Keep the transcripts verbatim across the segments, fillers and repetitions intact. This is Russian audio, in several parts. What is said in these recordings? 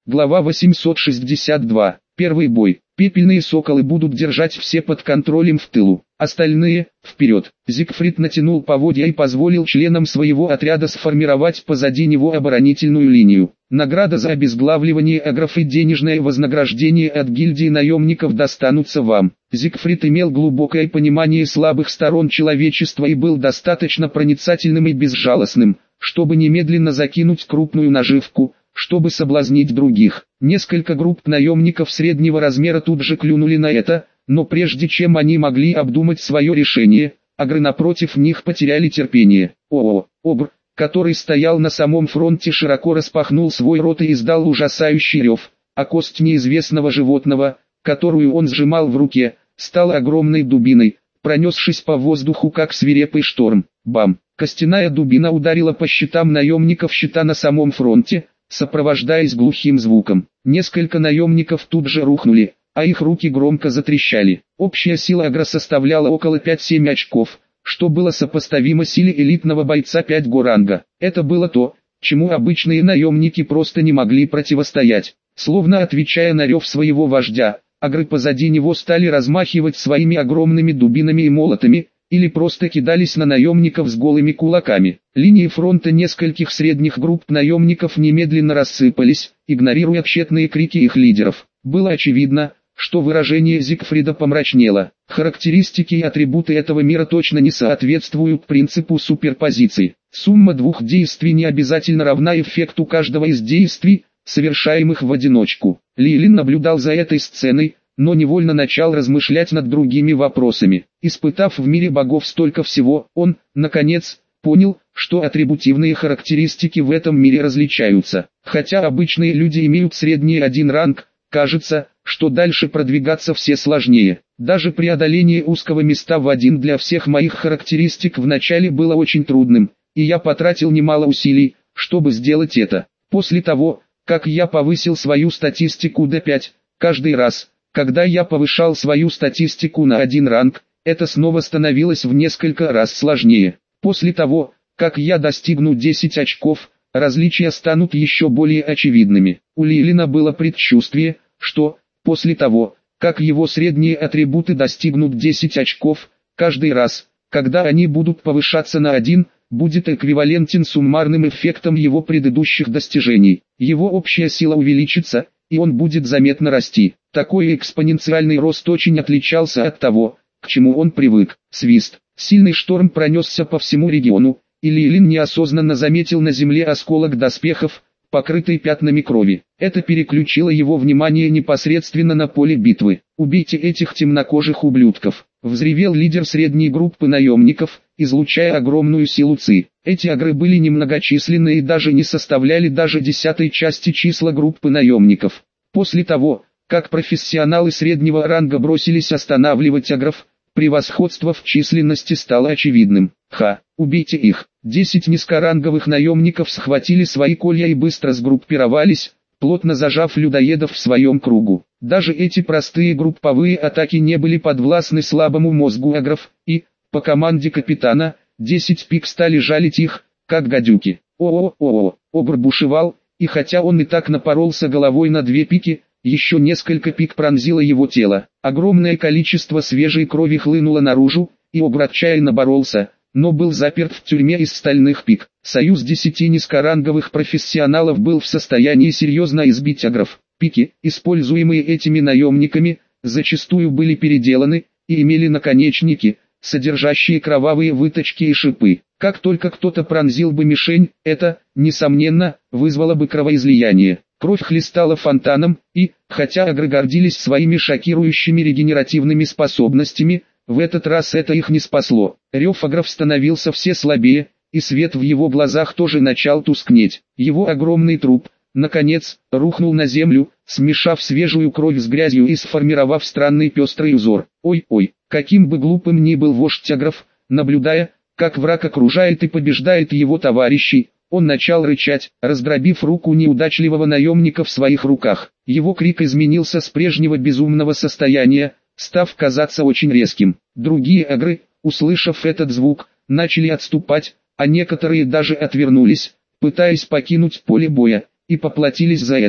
Глава восемьсот шестьдесят два. Первый бой. Пепельные соколы будут держать все под контролем в тылу. Остальные – вперед. Зигфрид натянул поводья и позволил членам своего отряда сформировать позади него оборонительную линию. Награда за обезглавливание агров и денежное вознаграждение от гильдии наемников достанутся вам. Зигфрид имел глубокое понимание слабых сторон человечества и был достаточно проницательным и безжалостным, чтобы немедленно закинуть крупную наживку, чтобы соблазнить других. Несколько групп наемников среднего размера тут же клюнули на это, но прежде чем они могли обдумать свое решение, агры напротив них потеряли терпение. О-о, Обр, который стоял на самом фронте, широко распахнул свой рот и издал ужасающий рев, а кость неизвестного животного, которую он сжимал в руке, стала огромной дубиной, пронесшись по воздуху как свирепый шторм. Бам! Костяная дубина ударила по щитам наемников щита на самом фронте, сопровождаясь глухим звуком. Несколько наемников тут же рухнули, а их руки громко затрещали. Общая сила агро составляла около пяти-семи очков, что было сопоставимо силе элитного бойца пять го ранга. Это было то, чему обычные наемники просто не могли противостоять. Словно отвечая на рев своего вождя, агры позади него стали размахивать своими огромными дубинами и молотами, или просто кидались на наемников с голыми кулаками. Линии фронта нескольких средних групп наемников немедленно рассыпались, игнорируя тщетные крики их лидеров. Было очевидно, что выражение Зигфрида помрачнело. Характеристики и атрибуты этого мира точно не соответствуют принципу суперпозиции. Сумма двух действий не обязательно равна эффекту каждого из действий, совершаемых в одиночку. Лилин наблюдал за этой сценой, но невольно начал размышлять над другими вопросами. Испытав в мире богов столько всего, он, наконец, понял, что атрибутивные характеристики в этом мире различаются. Хотя обычные люди имеют средний один ранг, кажется, что дальше продвигаться все сложнее. Даже преодоление узкого места в один для всех моих характеристик вначале было очень трудным, и я потратил немало усилий, чтобы сделать это. После того, как я повысил свою статистику до пяти, каждый раз, когда я повышал свою статистику на один ранг, это снова становилось в несколько раз сложнее. После того, как я достигну десяти очков, различия станут еще более очевидными. У Лилина было предчувствие, что, после того, как его средние атрибуты достигнут десяти очков, каждый раз, когда они будут повышаться на один, будет эквивалентен суммарным эффектам его предыдущих достижений. Его общая сила увеличится, и он будет заметно расти. Такой экспоненциальный рост очень отличался от того, к чему он привык. Свист. Сильный шторм пронесся по всему региону, и Лилин неосознанно заметил на земле осколок доспехов, покрытый пятнами крови. Это переключило его внимание непосредственно на поле битвы. «Убейте этих темнокожих ублюдков!» — взревел лидер средней группы наемников, излучая огромную силу ци. Эти агры были немногочисленны и даже не составляли даже десятой части числа группы наемников. После того, как профессионалы среднего ранга бросились останавливать агров, превосходство в численности стало очевидным. Ха, убейте их. Десять низкоранговых наемников схватили свои колья и быстро сгруппировались, плотно зажав людоедов в своем кругу. Даже эти простые групповые атаки не были подвластны слабому мозгу агров, и, по команде капитана, десять пик стали жалить их, как гадюки. О-о-о-о, Обр бушевал, и хотя он и так напоролся головой на две пики, еще несколько пик пронзило его тело. Огромное количество свежей крови хлынуло наружу, и Обр отчаянно боролся, но был заперт в тюрьме из стальных пик. Союз десяти низкоранговых профессионалов был в состоянии серьезно избить агров. Пики, используемые этими наемниками, зачастую были переделаны, и имели наконечники, содержащие кровавые выточки и шипы. Как только кто-то пронзил бы мишень, это, несомненно, вызвало бы кровоизлияние. Кровь хлестала фонтаном, и, хотя агры гордились своими шокирующими регенеративными способностями, в этот раз это их не спасло. Рев агров становился все слабее, и свет в его глазах тоже начал тускнеть. Его огромный труп, наконец, рухнул на землю, смешав свежую кровь с грязью и сформировав странный пестрый узор. Ой-ой, каким бы глупым ни был вождь агров, наблюдая, как враг окружает и побеждает его товарищей, он начал рычать, раздробив руку неудачливого наемника в своих руках. Его крик изменился с прежнего безумного состояния, став казаться очень резким. Другие агры, услышав этот звук, начали отступать, а некоторые даже отвернулись, пытаясь покинуть поле боя, и поплатились за это,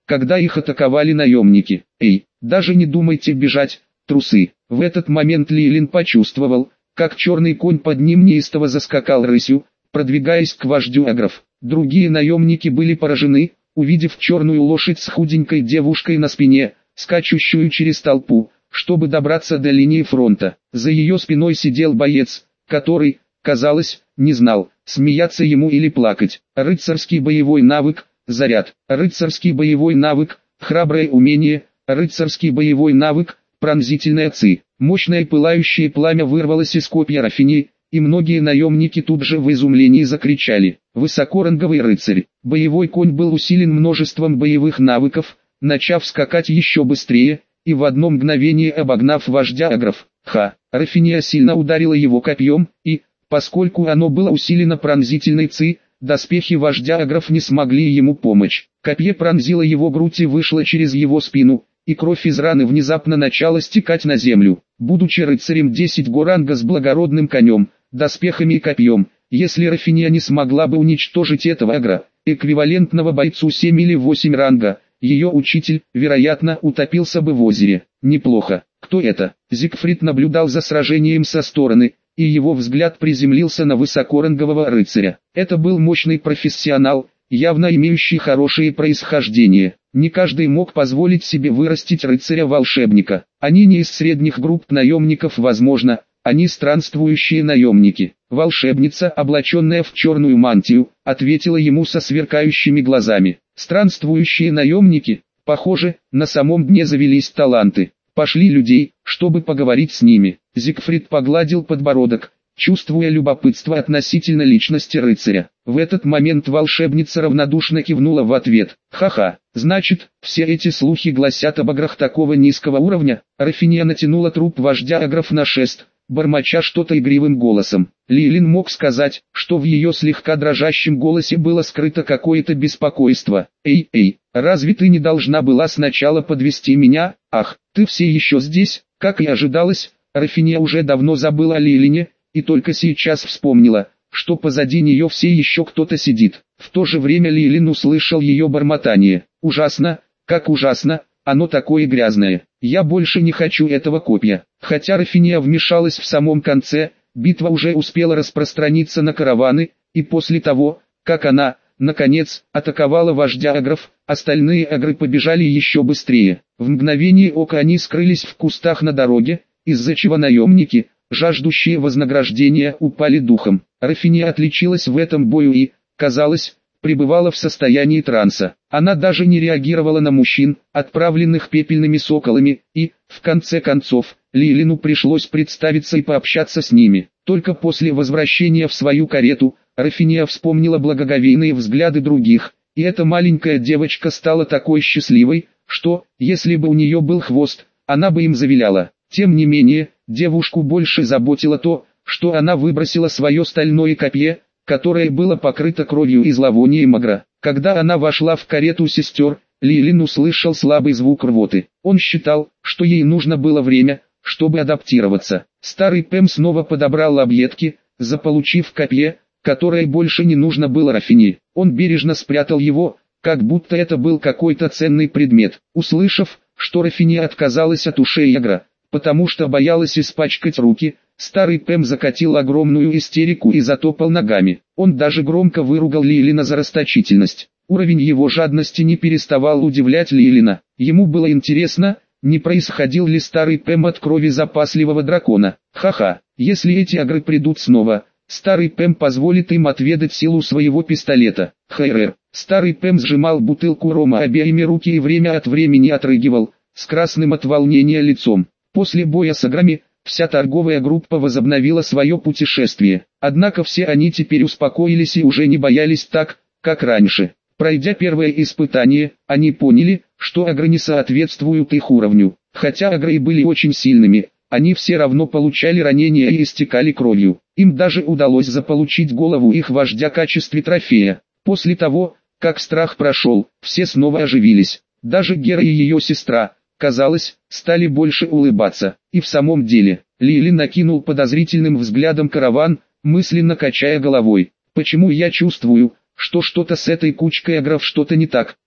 когда их атаковали наемники. «Эй, даже не думайте бежать, трусы!» В этот момент Лилин почувствовал, как черный конь под ним неистово заскакал рысью, продвигаясь к вождю агров. Другие наемники были поражены, увидев черную лошадь с худенькой девушкой на спине, скачущую через толпу, чтобы добраться до линии фронта. За ее спиной сидел боец, который, казалось, не знал, смеяться ему или плакать. Рыцарский боевой навык, заряд. Рыцарский боевой навык, храброе умение. Рыцарский боевой навык, пронзительная ци. Мощное пылающее пламя вырвалось из копья Рафини, и многие наемники тут же в изумлении закричали. Высокоранговый рыцарь. Боевой конь был усилен множеством боевых навыков, начав скакать еще быстрее, и в одно мгновение обогнав вождя агров. Ха! Рафиния сильно ударила его копьем, и, поскольку оно было усилено пронзительной ци, доспехи вождя агров не смогли ему помочь. Копье пронзило его грудь и вышло через его спину, и кровь из раны внезапно начала стекать на землю. Будучи рыцарем десять го ранга с благородным конем, доспехами и копьем, если Рафиния не смогла бы уничтожить этого агра, эквивалентного бойцу семь или восемь ранга, ее учитель, вероятно, утопился бы в озере. Неплохо. Кто это? Зигфрид наблюдал за сражением со стороны, и его взгляд приземлился на высокорангового рыцаря. Это был мощный профессионал, явно имеющий хорошее происхождение. Не каждый мог позволить себе вырастить рыцаря-волшебника. Они не из средних групп наемников, возможно, они странствующие наемники. Волшебница, облаченная в черную мантию, ответила ему со сверкающими глазами. Странствующие наемники, похоже, на самом дне завелись таланты. Пошли людей, чтобы поговорить с ними. Зигфрид погладил подбородок, чувствуя любопытство относительно личности рыцаря. В этот момент волшебница равнодушно кивнула в ответ. Ха-ха, значит, все эти слухи гласят об аграх такого низкого уровня. Рафиния натянула труп вождя агров на шест, бормоча что-то игривым голосом. Лилин мог сказать, что в ее слегка дрожащем голосе было скрыто какое-то беспокойство. «Эй, эй, разве ты не должна была сначала подвести меня? Ах, ты все еще здесь?» Как и ожидалось, Рафиния уже давно забыла о Лилине, и только сейчас вспомнила, что позади нее все еще кто-то сидит. В то же время Лилин услышал ее бормотание. «Ужасно, как ужасно, оно такое грязное. Я больше не хочу этого копья». Хотя Рафиния вмешалась в самом конце, битва уже успела распространиться на караваны, и после того, как она, наконец, атаковала вождя агров, остальные агры побежали еще быстрее. В мгновение ока они скрылись в кустах на дороге, из-за чего наемники, жаждущие вознаграждения, упали духом. Рафиния отличилась в этом бою и, казалось, пребывала в состоянии транса. Она даже не реагировала на мужчин, отправленных пепельными соколами, и, в конце концов, Лилину пришлось представиться и пообщаться с ними. Только после возвращения в свою карету, Рафиния вспомнила благоговейные взгляды других, и эта маленькая девочка стала такой счастливой, что, если бы у нее был хвост, она бы им завиляла. Тем не менее, девушку больше заботило то, что она выбросила свое стальное копье, которое было покрыто кровью и зловонием агра. Когда она вошла в карету сестер, Лилин услышал слабый звук рвоты. Он считал, что ей нужно было время, чтобы адаптироваться. Старый Пэм снова подобрал объедки, заполучив копье, которое больше не нужно было Рафини. Он бережно спрятал его, как будто это был какой-то ценный предмет. Услышав, что Рафини отказалась от ушей агра, потому что боялась испачкать руки, старый Пэм закатил огромную истерику и затопал ногами. Он даже громко выругал Лилина за расточительность. Уровень его жадности не переставал удивлять Лилина. Ему было интересно, не происходил ли старый Пэм от крови запасливого дракона. Ха-ха, если эти агры придут снова, старый Пэм позволит им отведать силу своего пистолета. Хайрер. Старый Пэм сжимал бутылку рома обеими руки и время от времени отрыгивал, с красным от волнения лицом. После боя с аграми, вся торговая группа возобновила свое путешествие. Однако все они теперь успокоились и уже не боялись так, как раньше. Пройдя первое испытание, они поняли, что агры не соответствуют их уровню. Хотя агры и были очень сильными, они все равно получали ранения и истекали кровью. Им даже удалось заполучить голову их вождя в качестве трофея. После того, как страх прошел, все снова оживились. Даже Гера и ее сестра, казалось, стали больше улыбаться. И в самом деле, Лили накинул подозрительным взглядом караван, мысленно качая головой. «Почему я чувствую, что что-то с этой кучкой агров что-то не так?»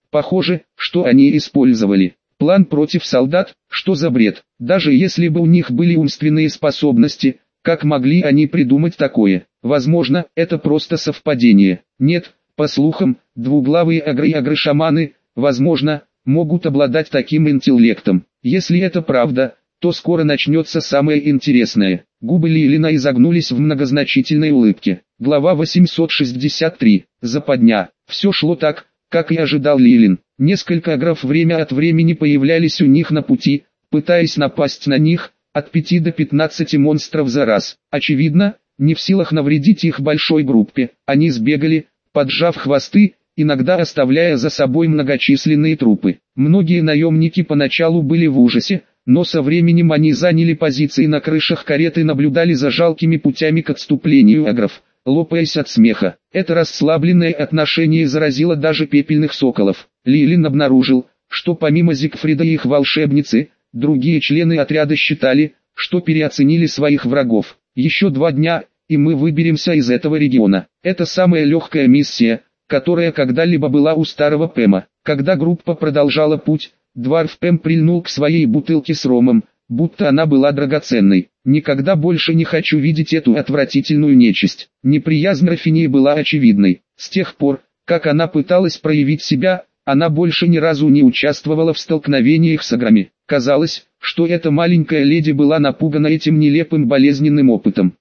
Похоже, что они использовали план против солдат. Что за бред? Даже если бы у них были умственные способности, как могли они придумать такое? Возможно, это просто совпадение. Нет, по слухам, двуглавые агры и агры-шаманы, возможно, могут обладать таким интеллектом. Если это правда, то скоро начнется самое интересное. Губы Лилина изогнулись в многозначительной улыбке. Глава восемьсот шестьдесят три. Западня. Все шло так, как и ожидал Лилин. Несколько агров время от времени появлялись у них на пути, пытаясь напасть на них, от пяти до пятнадцати монстров за раз. Очевидно, не в силах навредить их большой группе, они сбегали, поджав хвосты, иногда оставляя за собой многочисленные трупы. Многие наемники поначалу были в ужасе, но со временем они заняли позиции на крышах карет и наблюдали за жалкими путями к отступлению агров, лопаясь от смеха. Это расслабленное отношение заразило даже пепельных соколов. Лилин обнаружил, что помимо Зигфрида и их волшебницы, другие члены отряда считали, что переоценили своих врагов. Еще два дня, и мы выберемся из этого региона. Это самая легкая миссия, которая когда-либо была у старого Пэма. Когда группа продолжала путь, Дварф Пэм прильнул к своей бутылке с ромом, будто она была драгоценной. Никогда больше не хочу видеть эту отвратительную нечисть. Неприязнь Рафинии была очевидной. С тех пор, как она пыталась проявить себя, она больше ни разу не участвовала в столкновениях с аграми. Казалось, что эта маленькая леди была напугана этим нелепым болезненным опытом.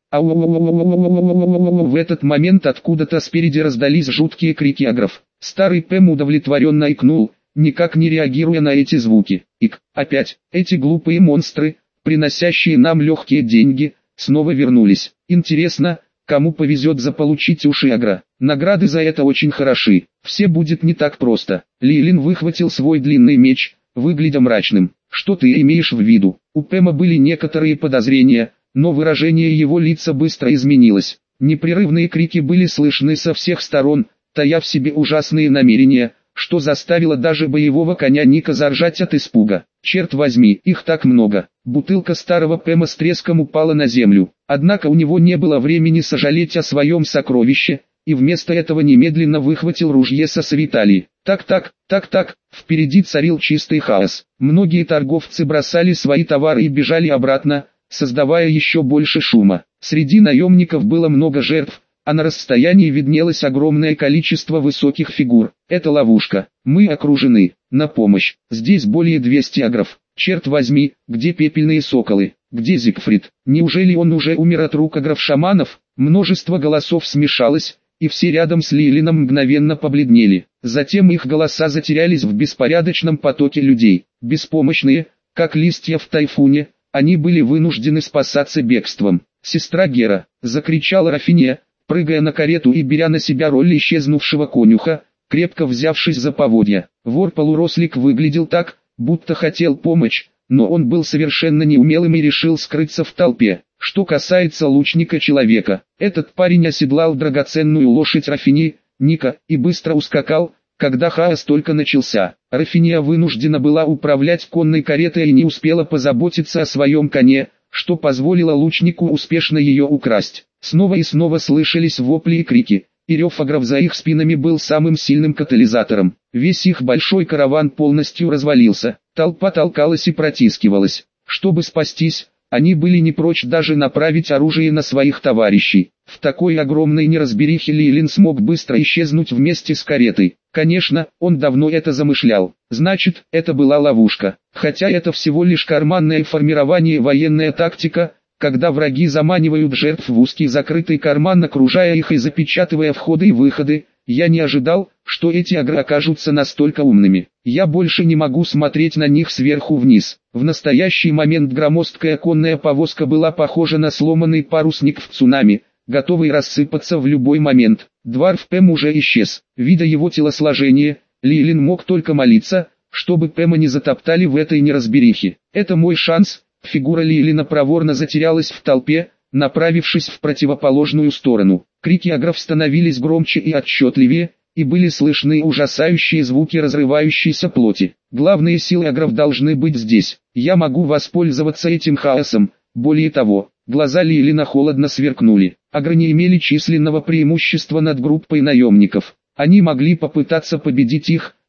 В этот момент откуда-то спереди раздались жуткие крики агров. Старый Пэм удовлетворенно икнул, никак не реагируя на эти звуки. Ик, опять, эти глупые монстры, приносящие нам легкие деньги, снова вернулись. Интересно, кому повезет заполучить уши агра? Награды за это очень хороши. Все будет не так просто. Лилин выхватил свой длинный меч, выглядя мрачным. Что ты имеешь в виду? У Пэма были некоторые подозрения, но выражение его лица быстро изменилось. Непрерывные крики были слышны со всех сторон, тая в себе ужасные намерения, что заставило даже боевого коня Ника заржать от испуга. Черт возьми, их так много. Бутылка старого Пэма с треском упала на землю. Однако у него не было времени сожалеть о своем сокровище, и вместо этого немедленно выхватил ружье со свитали. Так-так, так-так, впереди царил чистый хаос. Многие торговцы бросали свои товары и бежали обратно, создавая еще больше шума. Среди наемников было много жертв, а на расстоянии виднелось огромное количество высоких фигур. Это ловушка. Мы окружены. На помощь. Здесь более двухсот агров. Черт возьми, где пепельные соколы? Где Зигфрид? Неужели он уже умер от рук агров-шаманов? Множество голосов смешалось, и все рядом с Лилином мгновенно побледнели. Затем их голоса затерялись в беспорядочном потоке людей. Беспомощные, как листья в тайфуне, они были вынуждены спасаться бегством. «Сестра Гера!» — закричала Рафиния, прыгая на карету и беря на себя роль исчезнувшего конюха, крепко взявшись за поводья. Вор-полурослик выглядел так, будто хотел помочь, но он был совершенно неумелым и решил скрыться в толпе. Что касается лучника-человека, этот парень оседлал драгоценную лошадь Рафинии, Ника, и быстро ускакал, когда хаос только начался. Рафиния вынуждена была управлять конной каретой и не успела позаботиться о своем коне, что позволило лучнику успешно ее украсть. Снова и снова слышались вопли и крики, и рев агров за их спинами был самым сильным катализатором. Весь их большой караван полностью развалился, толпа толкалась и протискивалась. Чтобы спастись, они были не прочь даже направить оружие на своих товарищей. В такой огромной неразберихе Лилин смог быстро исчезнуть вместе с каретой. Конечно, он давно это замышлял. Значит, это была ловушка. Хотя это всего лишь карманное формирование, военная тактика, когда враги заманивают жертв в узкий закрытый карман, окружая их и запечатывая входы и выходы. Я не ожидал, что эти агры окажутся настолько умными. Я больше не могу смотреть на них сверху вниз. В настоящий момент громоздкая конная повозка была похожа на сломанный парусник в цунами, готовый рассыпаться в любой момент. Дварф Пэм уже исчез. Видя его телосложение, Лилин мог только молиться, чтобы Пэма не затоптали в этой неразберихе. Это мой шанс. Фигура Лилина проворно затерялась в толпе, направившись в противоположную сторону. Крики агров становились громче и отчетливее, и были слышны ужасающие звуки разрывающейся плоти. Главные силы агров должны быть здесь. Я могу воспользоваться этим хаосом. Более того, глаза Лилина холодно сверкнули. Агры не имели численного преимущества над группой наемников. Они могли попытаться победить их,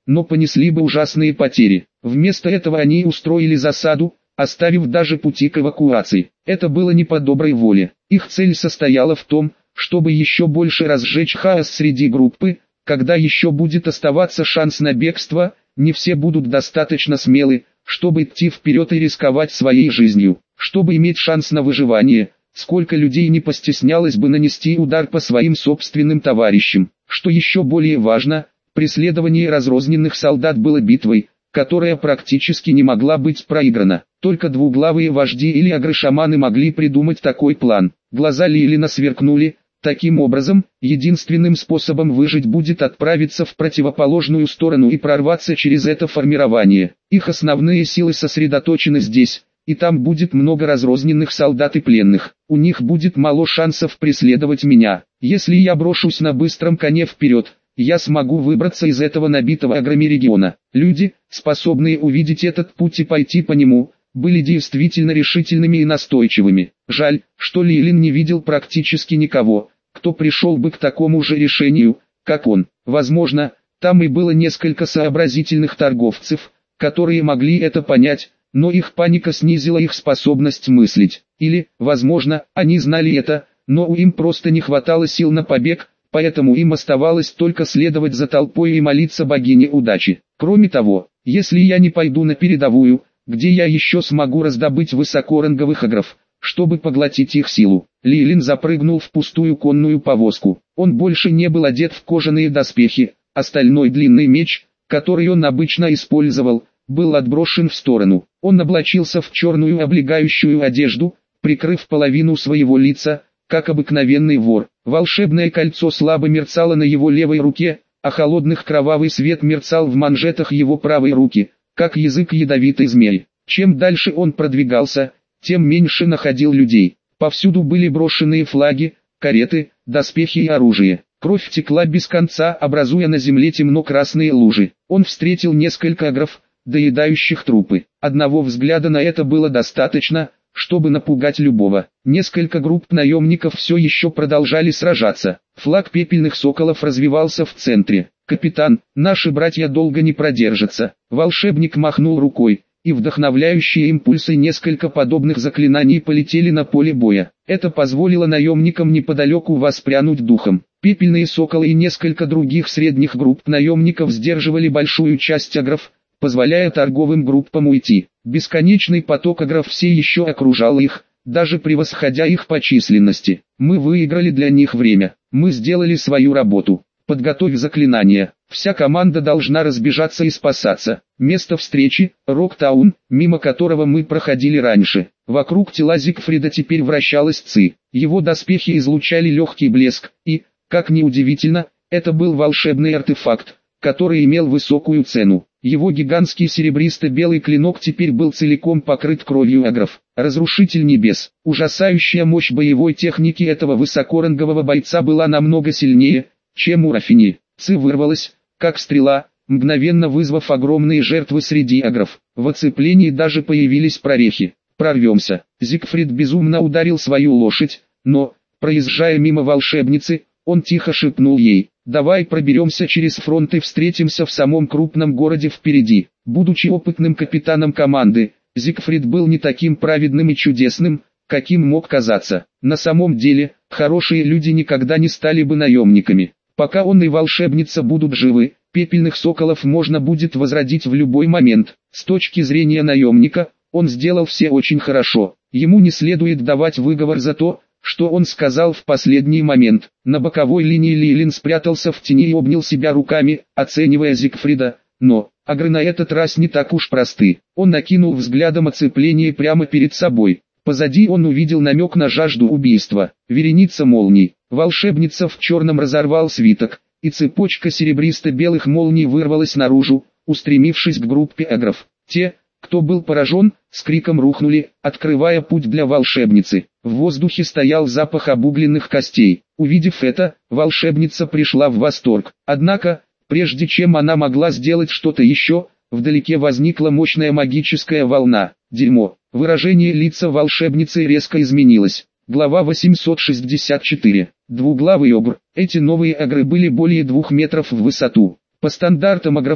но понесли бы ужасные потери. Вместо этого они устроили засаду, оставив даже пути к эвакуации. Это было не по доброй воле. Их цель состояла в том, чтобы еще больше разжечь хаос среди группы. Когда еще будет оставаться шанс на бегство, не все будут достаточно смелы, чтобы идти вперед и рисковать своей жизнью, чтобы иметь шанс на выживание. Сколько людей не постеснялось бы нанести удар по своим собственным товарищам. Что еще более важно, преследование разрозненных солдат было битвой, которая практически не могла быть проиграна. Только двуглавые вожди или агрошаманы могли придумать такой план. Глаза Лилина сверкнули. Таким образом, единственным способом выжить будет отправиться в противоположную сторону и прорваться через это формирование. Их основные силы сосредоточены здесь, и там будет много разрозненных солдат и пленных. У них будет мало шансов преследовать меня. Если я брошусь на быстром коне вперед, я смогу выбраться из этого набитого аграми региона. Люди, способные увидеть этот путь и пойти по нему, были действительно решительными и настойчивыми. Жаль, что Лилин не видел практически никого, кто пришел бы к такому же решению, как он. Возможно, там и было несколько сообразительных торговцев, которые могли это понять, но их паника снизила их способность мыслить. Или, возможно, они знали это, но у им просто не хватало сил на побег, поэтому им оставалось только следовать за толпой и молиться богине удачи. Кроме того, если я не пойду на передовую, где я еще смогу раздобыть высокоранговых агров, чтобы поглотить их силу? Лилин запрыгнул в пустую конную повозку. Он больше не был одет в кожаные доспехи, остальной длинный меч, который он обычно использовал, был отброшен в сторону. Он облачился в черную облегающую одежду, прикрыв половину своего лица, как обыкновенный вор. Волшебное кольцо слабо мерцало на его левой руке, а холодный кровавый свет мерцал в манжетах его правой руки, как язык ядовитой змеи. Чем дальше он продвигался, тем меньше находил людей. Повсюду были брошенные флаги, кареты, доспехи и оружие. Кровь текла без конца, образуя на земле темно-красные лужи. Он встретил несколько агров, доедающих трупы. Одного взгляда на это было достаточно, чтобы напугать любого. Несколько групп наемников все еще продолжали сражаться. Флаг пепельных соколов развивался в центре. «Капитан, наши братья долго не продержатся». Волшебник махнул рукой, и вдохновляющие импульсы несколько подобных заклинаний полетели на поле боя. Это позволило наемникам неподалеку воспрянуть духом. Пепельные соколы и несколько других средних групп наемников сдерживали большую часть агров, позволяя торговым группам уйти. Бесконечный поток агров все еще окружал их, даже превосходя их по численности. Мы выиграли для них время. Мы сделали свою работу. Подготовь заклинания. Вся команда должна разбежаться и спасаться. Место встречи – Роктаун, мимо которого мы проходили раньше. Вокруг тела Зигфрида теперь вращалась Ци. Его доспехи излучали легкий блеск, и, как ни удивительно, это был волшебный артефакт, который имел высокую цену. Его гигантский серебристо-белый клинок теперь был целиком покрыт кровью агров. Разрушитель небес. Ужасающая мощь боевой техники этого высокорангового бойца была намного сильнее, чем у Рафини. Ци вырвалась, как стрела, мгновенно вызвав огромные жертвы среди агров. В оцеплении даже появились прорехи. Прорвемся. Зигфрид безумно ударил свою лошадь, но, проезжая мимо волшебницы, он тихо шепнул ей: «Давай проберемся через фронт и встретимся в самом крупном городе впереди». Будучи опытным капитаном команды, Зигфрид был не таким праведным и чудесным, каким мог казаться. На самом деле, хорошие люди никогда не стали бы наемниками. Пока он и волшебница будут живы, пепельных соколов можно будет возродить в любой момент. С точки зрения наемника, он сделал все очень хорошо. Ему не следует давать выговор за то, что он сказал в последний момент. На боковой линии Лилин спрятался в тени и обнял себя руками, оценивая Зигфрида, но агры на этот раз не так уж просты. Он накинул взглядом оцепление прямо перед собой. Позади он увидел намек на жажду убийства. Вереница молний. Волшебница в черном разорвал свиток, и цепочка серебристо-белых молний вырвалась наружу, устремившись к группе агров. Те, кто был поражен, с криком рухнули, открывая путь для волшебницы. В воздухе стоял запах обугленных костей. Увидев это, волшебница пришла в восторг. Однако, прежде чем она могла сделать что-то еще, вдалеке возникла мощная магическая волна. Дерьмо. Выражение лица волшебницы резко изменилось. Глава восемьсот шестьдесят четыре. Двуглавый огр. Эти новые агры были более двух метров в высоту. По стандартам агров,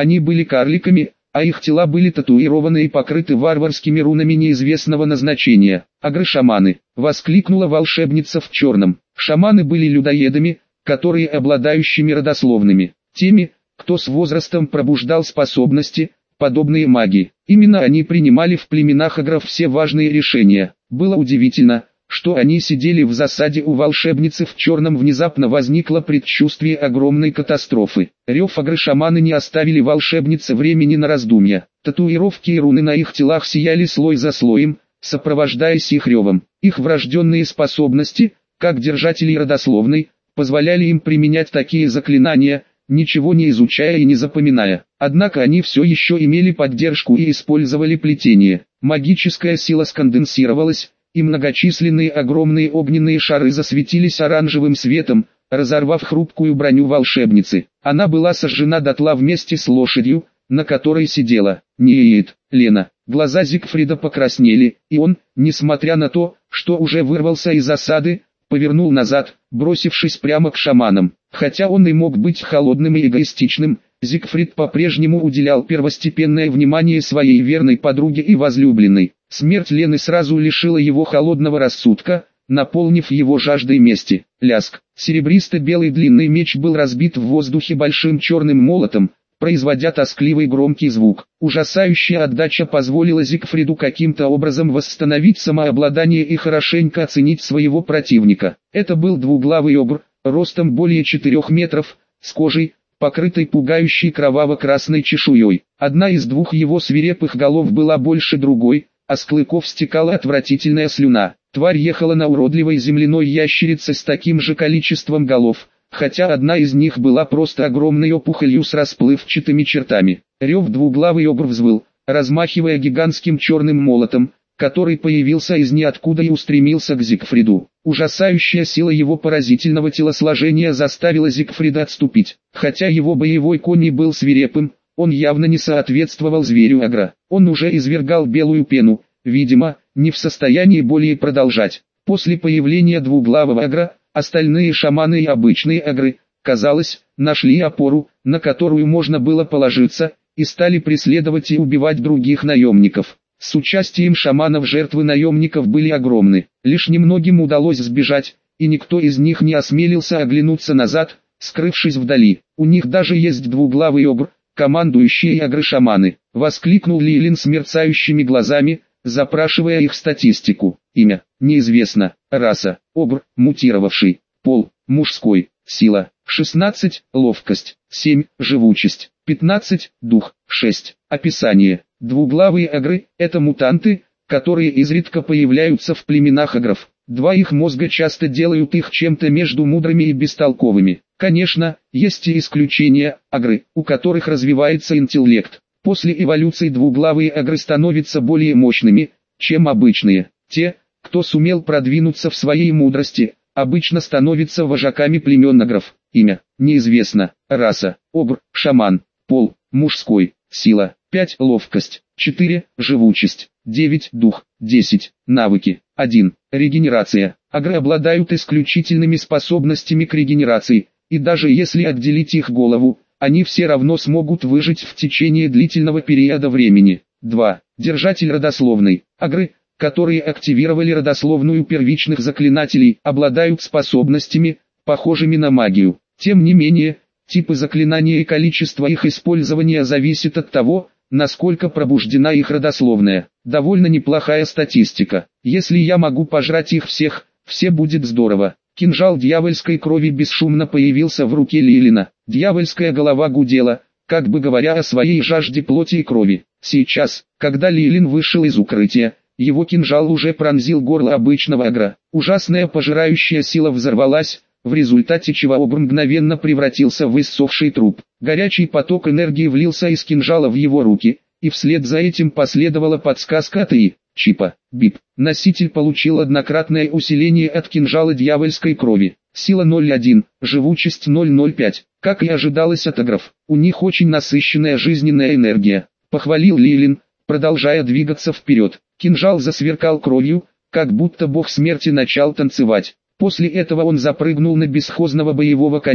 Они были карликами, а их тела были татуированы и покрыты варварскими рунами неизвестного назначения. «Агры-шаманы!» — воскликнула волшебница в черном. Шаманы были людоедами, которые обладающими родословными, теми, кто с возрастом пробуждал способности, подобные магии. Именно они принимали в племенах агров все важные решения. Было удивительно, что они сидели в засаде у волшебницы в черном. Внезапно возникло предчувствие огромной катастрофы. Рев агры-шаманы не оставили волшебнице времени на раздумья. Татуировки и руны на их телах сияли слой за слоем, сопровождаясь их ревом. Их врожденные способности, как держателей родословной, позволяли им применять такие заклинания, ничего не изучая и не запоминая. Однако они все еще имели поддержку и использовали плетение. Магическая сила сконденсировалась, и многочисленные огромные огненные шары засветились оранжевым светом, разорвав хрупкую броню волшебницы. Она была сожжена дотла вместе с лошадью, на которой сидела. Нет, Лена. Глаза Зигфрида покраснели, и он, несмотря на то, что уже вырвался из засады, повернул назад, бросившись прямо к шаманам. Хотя он и мог быть холодным и эгоистичным, Зигфрид по-прежнему уделял первостепенное внимание своей верной подруге и возлюбленной. Смерть Лены сразу лишила его холодного рассудка, наполнив его жаждой мести. Ляск. Серебристо-белый длинный меч был разбит в воздухе большим черным молотом, производя тоскливый громкий звук. Ужасающая отдача позволила Зигфриду каким-то образом восстановить самообладание и хорошенько оценить своего противника. Это был двуглавый огр, ростом более четырех метров, с кожей, покрытой пугающей кроваво-красной чешуей. Одна из двух его свирепых голов была больше другой, а с клыков стекала отвратительная слюна. Тварь ехала на уродливой земляной ящерице с таким же количеством голов, хотя одна из них была просто огромной опухолью с расплывчатыми чертами. Рев двуглавый огр взвыл, размахивая гигантским черным молотом, который появился из ниоткуда и устремился к Зигфриду. Ужасающая сила его поразительного телосложения заставила Зигфрида отступить. Хотя его боевой конь и был свирепым, он явно не соответствовал зверю агра. Он уже извергал белую пену, видимо, не в состоянии более продолжать. После появления двуглавого агра, остальные шаманы и обычные агры, казалось, нашли опору, на которую можно было положиться, и стали преследовать и убивать других наемников. С участием шаманов жертвы наемников были огромны. Лишь немногим удалось сбежать, и никто из них не осмелился оглянуться назад, скрывшись вдали. У них даже есть двуглавый огр, командующие агры-шаманы. Воскликнул Лилин с мерцающими глазами, запрашивая их статистику. Имя – неизвестно. Раса – огр, мутировавший. Пол – мужской. Сила – шестнадцать, ловкость – семь, живучесть – пятнадцать, дух – шесть. Описание. Двуглавые агры – это мутанты, которые изредка появляются в племенах агров. Два их мозга часто делают их чем-то между мудрыми и бестолковыми. Конечно, есть и исключения, агры, у которых развивается интеллект. После эволюции двуглавые агры становятся более мощными, чем обычные. Те, кто сумел продвинуться в своей мудрости, обычно становятся вожаками племен агров. Имя – неизвестно. Раса – огр, шаман. Пол – мужской. Сила – пять, ловкость, четыре, живучесть, девять, дух, десять, навыки, один, регенерация. Агры обладают исключительными способностями к регенерации, и даже если отделить их голову, они все равно смогут выжить в течение длительного периода времени. два. Держатель родословной. Агры, которые активировали родословную первичных заклинателей, обладают способностями, похожими на магию. Тем не менее, типы заклинания и количество их использования зависит от того, насколько пробуждена их родословная. Довольно неплохая статистика. Если я могу пожрать их всех, все будет здорово. Кинжал дьявольской крови бесшумно появился в руке Лилина. Дьявольская голова гудела, как бы говоря о своей жажде плоти и крови. Сейчас, когда Лилин вышел из укрытия, его кинжал уже пронзил горло обычного агра. Ужасная пожирающая сила взорвалась, в результате чего огр мгновенно превратился в иссохший труп. Горячий поток энергии влился из кинжала в его руки, и вслед за этим последовала подсказка от И. Чипа. Бип. Носитель получил однократное усиление от кинжала дьявольской крови. Сила ноль целых одна, живучесть ноль целых пять. Как и ожидалось от агров, у них очень насыщенная жизненная энергия. Похвалил Лилин, продолжая двигаться вперед. Кинжал засверкал кровью, как будто бог смерти начал танцевать. После этого он запрыгнул на бесхозного боевого коня,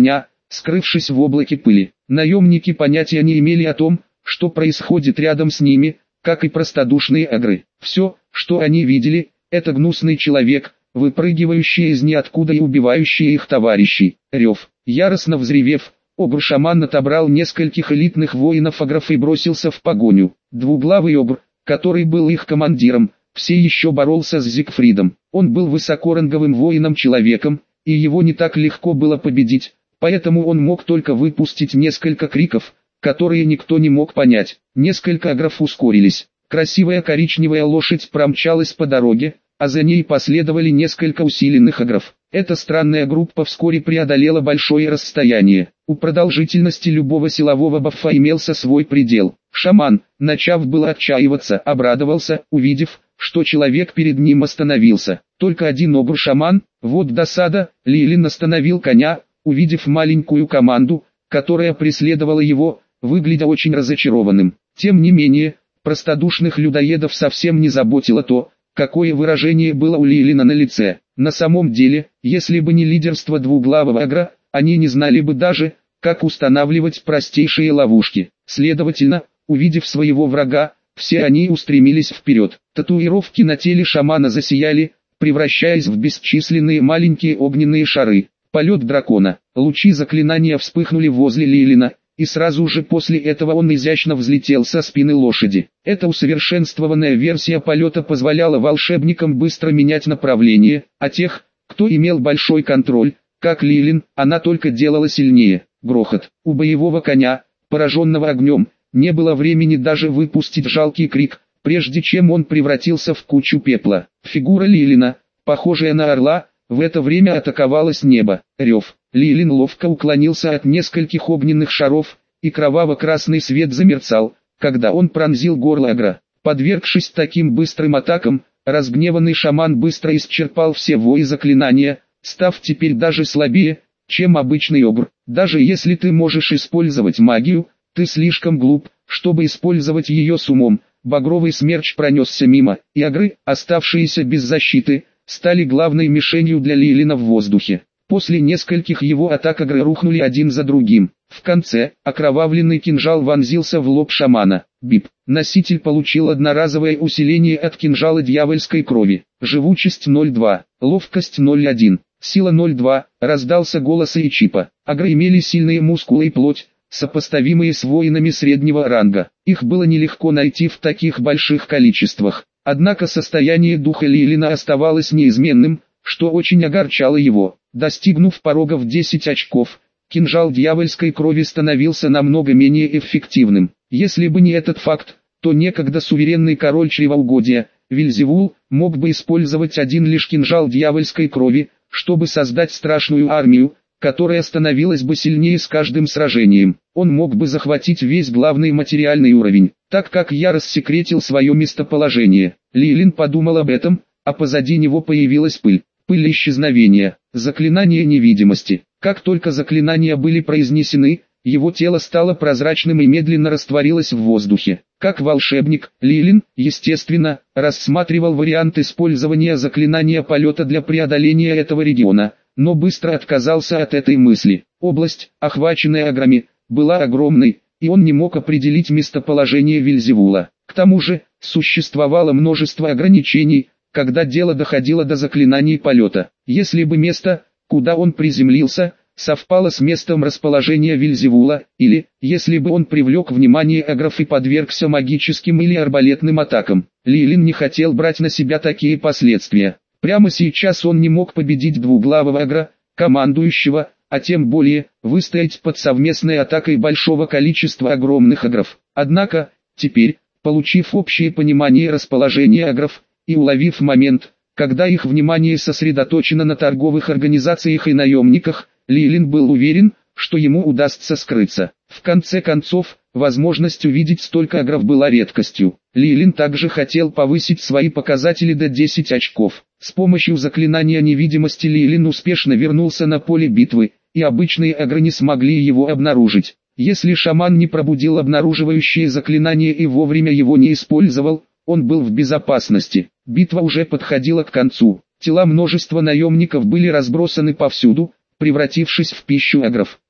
скрывшись в облаке пыли. Наемники понятия не имели о том, что происходит рядом с ними, как и простодушные агры. Все, что они видели, это гнусный человек, выпрыгивающий из ниоткуда и убивающий их товарищей. Рев. Яростно взревев, огр-шаман отобрал нескольких элитных воинов-агров и бросился в погоню. Двуглавый огр, который был их командиром, все еще боролся с Зигфридом. Он был высокоранговым воином-человеком, и его не так легко было победить, поэтому он мог только выпустить несколько криков, которые никто не мог понять. Несколько агров ускорились. Красивая коричневая лошадь промчалась по дороге, а за ней последовали несколько усиленных агров. Эта странная группа вскоре преодолела большое расстояние. У продолжительности любого силового бафа имелся свой предел. Шаман, начав было отчаиваться, обрадовался, увидев, что человек перед ним остановился. Только один огр-шаман, вот досада, Лилин остановил коня, увидев маленькую команду, которая преследовала его, выглядя очень разочарованным. Тем не менее, простодушных людоедов совсем не заботило то, какое выражение было у Лилина на лице. На самом деле, если бы не лидерство двуглавого агра, они не знали бы даже, как устанавливать простейшие ловушки. Следовательно, увидев своего врага, все они устремились вперед. Татуировки на теле шамана засияли, превращаясь в бесчисленные маленькие огненные шары. Полет дракона. Лучи заклинания вспыхнули возле Лилина, и сразу же после этого он изящно взлетел со спины лошади. Эта усовершенствованная версия полета позволяла волшебникам быстро менять направление, а тех, кто имел большой контроль, как Лилин, она только делала сильнее. Грохот. У боевого коня, пораженного огнем, не было времени даже выпустить жалкий крик, прежде чем он превратился в кучу пепла. Фигура Лилина, похожая на орла, в это время атаковала с неба. Рев. Лилин ловко уклонился от нескольких огненных шаров, и кроваво-красный свет замерцал, когда он пронзил горло агра. Подвергшись таким быстрым атакам, разгневанный шаман быстро исчерпал все вои заклинания, став теперь даже слабее, чем обычный огр. Даже если ты можешь использовать магию, ты слишком глуп, чтобы использовать ее с умом. Багровый смерч пронесся мимо, и агры, оставшиеся без защиты, стали главной мишенью для Лилина в воздухе. После нескольких его атак агры рухнули один за другим. В конце, окровавленный кинжал вонзился в лоб шамана. Бип. Носитель получил одноразовое усиление от кинжала дьявольской крови. Живучесть ноль два, ловкость ноль один, сила ноль два, раздался голос Эйчипа. Агры имели сильные мускулы и плоть, сопоставимые с воинами среднего ранга. Их было нелегко найти в таких больших количествах. Однако состояние духа Лилина оставалось неизменным, что очень огорчало его. Достигнув порога в десять очков, кинжал дьявольской крови становился намного менее эффективным. Если бы не этот факт, то некогда суверенный король чревоугодия, Вельзевул, мог бы использовать один лишь кинжал дьявольской крови, чтобы создать страшную армию, которая становилась бы сильнее с каждым сражением. Он мог бы захватить весь главный материальный уровень, так как я рассекретил свое местоположение. Лилин подумал об этом, а позади него появилась пыль. Пыль исчезновения, заклинание невидимости. Как только заклинания были произнесены, его тело стало прозрачным и медленно растворилось в воздухе. Как волшебник, Лилин, естественно, рассматривал вариант использования заклинания полета для преодоления этого региона, но быстро отказался от этой мысли. Область, охваченная аграми, была огромной, и он не мог определить местоположение Вельзевула. К тому же, существовало множество ограничений, когда дело доходило до заклинаний полета. Если бы место, куда он приземлился, совпало с местом расположения Вельзевула, или, если бы он привлек внимание агров и подвергся магическим или арбалетным атакам, Лилин не хотел брать на себя такие последствия. Прямо сейчас он не мог победить двуглавого агра, командующего, а тем более, выстоять под совместной атакой большого количества огромных агров. Однако, теперь, получив общее понимание расположения агров, и уловив момент, когда их внимание сосредоточено на торговых организациях и наемниках, Лилин был уверен, что ему удастся скрыться. В конце концов, возможность увидеть столько агров была редкостью. Лилин также хотел повысить свои показатели до десяти очков. С помощью заклинания невидимости Лилин успешно вернулся на поле битвы, и обычные агры не смогли его обнаружить. Если шаман не пробудил обнаруживающее заклинание и вовремя его не использовал, он был в безопасности. Битва уже подходила к концу. Тела множества наемников были разбросаны повсюду, превратившись в пищу агров.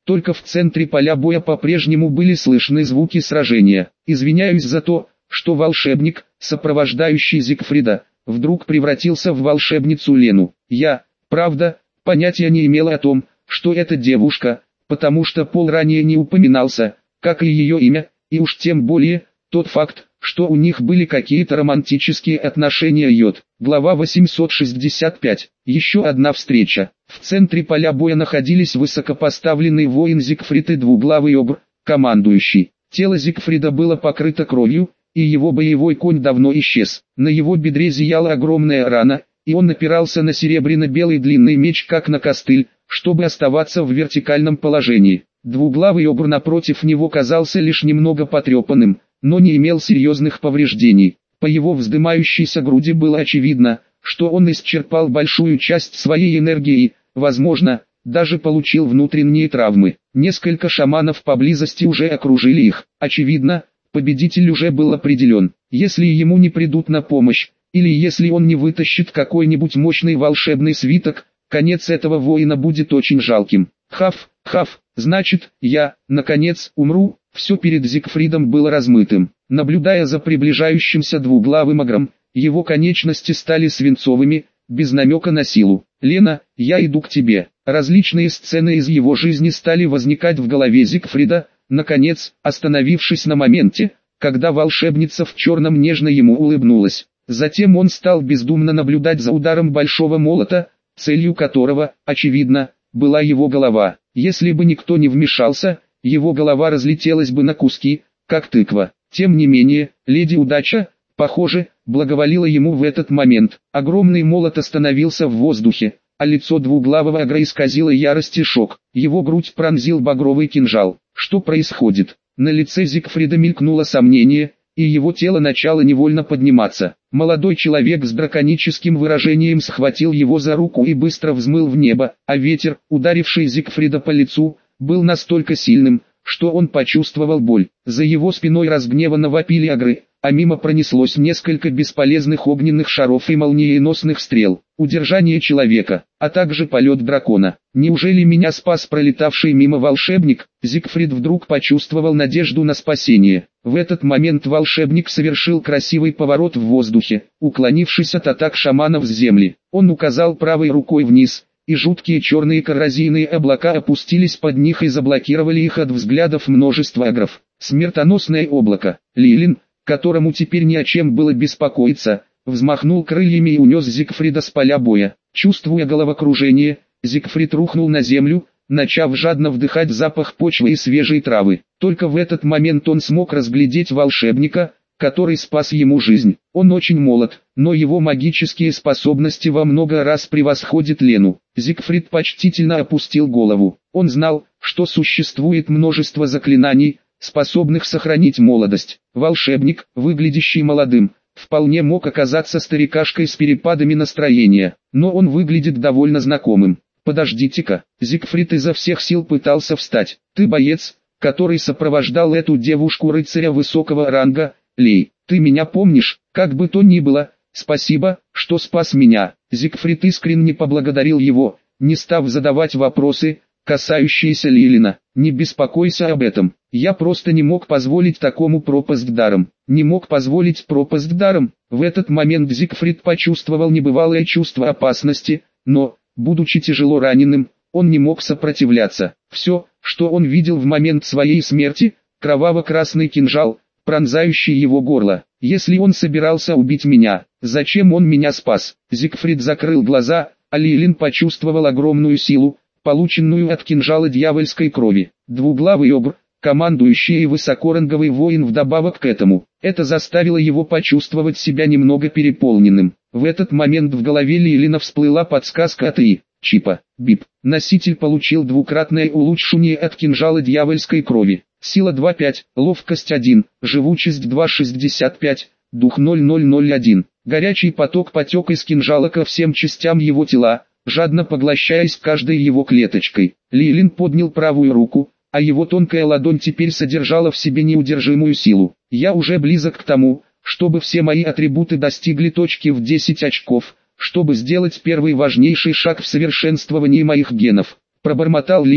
Только в центре поля боя по-прежнему были слышны звуки сражения. Извиняюсь за то, что волшебник, сопровождающий Зигфрида, вдруг превратился в волшебницу Лену. Я, правда, понятия не имела о том, что это девушка, потому что пол ранее не упоминался, как и ее имя, и уж тем более, тот факт, что у них были какие-то романтические отношения. Йод. Глава восемьсот шестьдесят пять. Еще одна встреча. В центре поля боя находились высокопоставленный воин Зигфрид и двуглавый огр, командующий. Тело Зигфрида было покрыто кровью, и его боевой конь давно исчез. На его бедре зияла огромная рана, и он опирался на серебряно-белый длинный меч как на костыль, чтобы оставаться в вертикальном положении. Двуглавый огр напротив него казался лишь немного потрепанным, но не имел серьезных повреждений. По его вздымающейся груди было очевидно, что он исчерпал большую часть своей энергии и, возможно, даже получил внутренние травмы. Несколько шаманов поблизости уже окружили их. Очевидно, победитель уже был определен. Если ему не придут на помощь, или если он не вытащит какой-нибудь мощный волшебный свиток, конец этого воина будет очень жалким. Хав, хав, значит, я, наконец, умру. Все перед Зигфридом было размытым. Наблюдая за приближающимся двуглавым огром, его конечности стали свинцовыми, без намека на силу. «Лена, я иду к тебе». Различные сцены из его жизни стали возникать в голове Зигфрида, наконец, остановившись на моменте, когда волшебница в черном нежно ему улыбнулась. Затем он стал бездумно наблюдать за ударом большого молота, целью которого, очевидно, была его голова. Если бы никто не вмешался, его голова разлетелась бы на куски, как тыква. Тем не менее, леди Удача, похоже, благоволила ему в этот момент. Огромный молот остановился в воздухе, а лицо двуглавого огра исказило ярость и шок. Его грудь пронзил багровый кинжал. Что происходит? На лице Зигфрида мелькнуло сомнение, и его тело начало невольно подниматься. Молодой человек с драконическим выражением схватил его за руку и быстро взмыл в небо, а ветер, ударивший Зигфрида по лицу, был настолько сильным, что он почувствовал боль. За его спиной разгневанно вопили огры, а мимо пронеслось несколько бесполезных огненных шаров и молниеносных стрел. Удержание человека, а также полет дракона. Неужели меня спас пролетавший мимо волшебник? Зигфрид вдруг почувствовал надежду на спасение. В этот момент волшебник совершил красивый поворот в воздухе, уклонившись от атак шаманов с земли. Он указал правой рукой вниз, и жуткие черные коррозийные облака опустились под них и заблокировали их от взглядов множества агров. Смертоносное облако. Лилин, которому теперь ни о чем было беспокоиться, взмахнул крыльями и унес Зигфрида с поля боя. Чувствуя головокружение, Зигфрид рухнул на землю, начав жадно вдыхать запах почвы и свежей травы. Только в этот момент он смог разглядеть волшебника, который спас ему жизнь. Он очень молод, но его магические способности во много раз превосходят Лену. Зигфрид почтительно опустил голову. Он знал, что существует множество заклинаний, способных сохранить молодость. Волшебник, выглядящий молодым, вполне мог оказаться старикашкой с перепадами настроения, но он выглядит довольно знакомым. «Подождите-ка», Зигфрид изо всех сил пытался встать. «Ты боец, который сопровождал эту девушку-рыцаря высокого ранга, Лей. Ты меня помнишь? Как бы то ни было, спасибо, что спас меня». Зигфрид искренне поблагодарил его, не став задавать вопросы, касающиеся Лилина. «Не беспокойся об этом, я просто не мог позволить такому пропасть даром». Не мог позволить пропасть даром. В этот момент Зигфрид почувствовал небывалое чувство опасности, но, будучи тяжело раненым, он не мог сопротивляться. Все, что он видел в момент своей смерти, кроваво-красный кинжал, пронзающий его горло. Если он собирался убить меня, зачем он меня спас? Зигфрид закрыл глаза, а Лилин почувствовал огромную силу, полученную от кинжала дьявольской крови. Двуглавый огр, командующий и высокоранговый воин вдобавок к этому. Это заставило его почувствовать себя немного переполненным. В этот момент в голове Лилина всплыла подсказка от И. Чипа. Бип. Носитель получил двукратное улучшение от кинжала дьявольской крови. Сила два пять, ловкость один, живучесть два шестьдесят пять, дух ноль ноль ноль один. Горячий поток потек из кинжала ко всем частям его тела, жадно поглощаясь каждой его клеточкой. Лилин поднял правую руку, а его тонкая ладонь теперь содержала в себе неудержимую силу. «Я уже близок к тому, чтобы все мои атрибуты достигли точки в десять очков, чтобы сделать первый важнейший шаг в совершенствовании моих генов», пробормотал Лилин,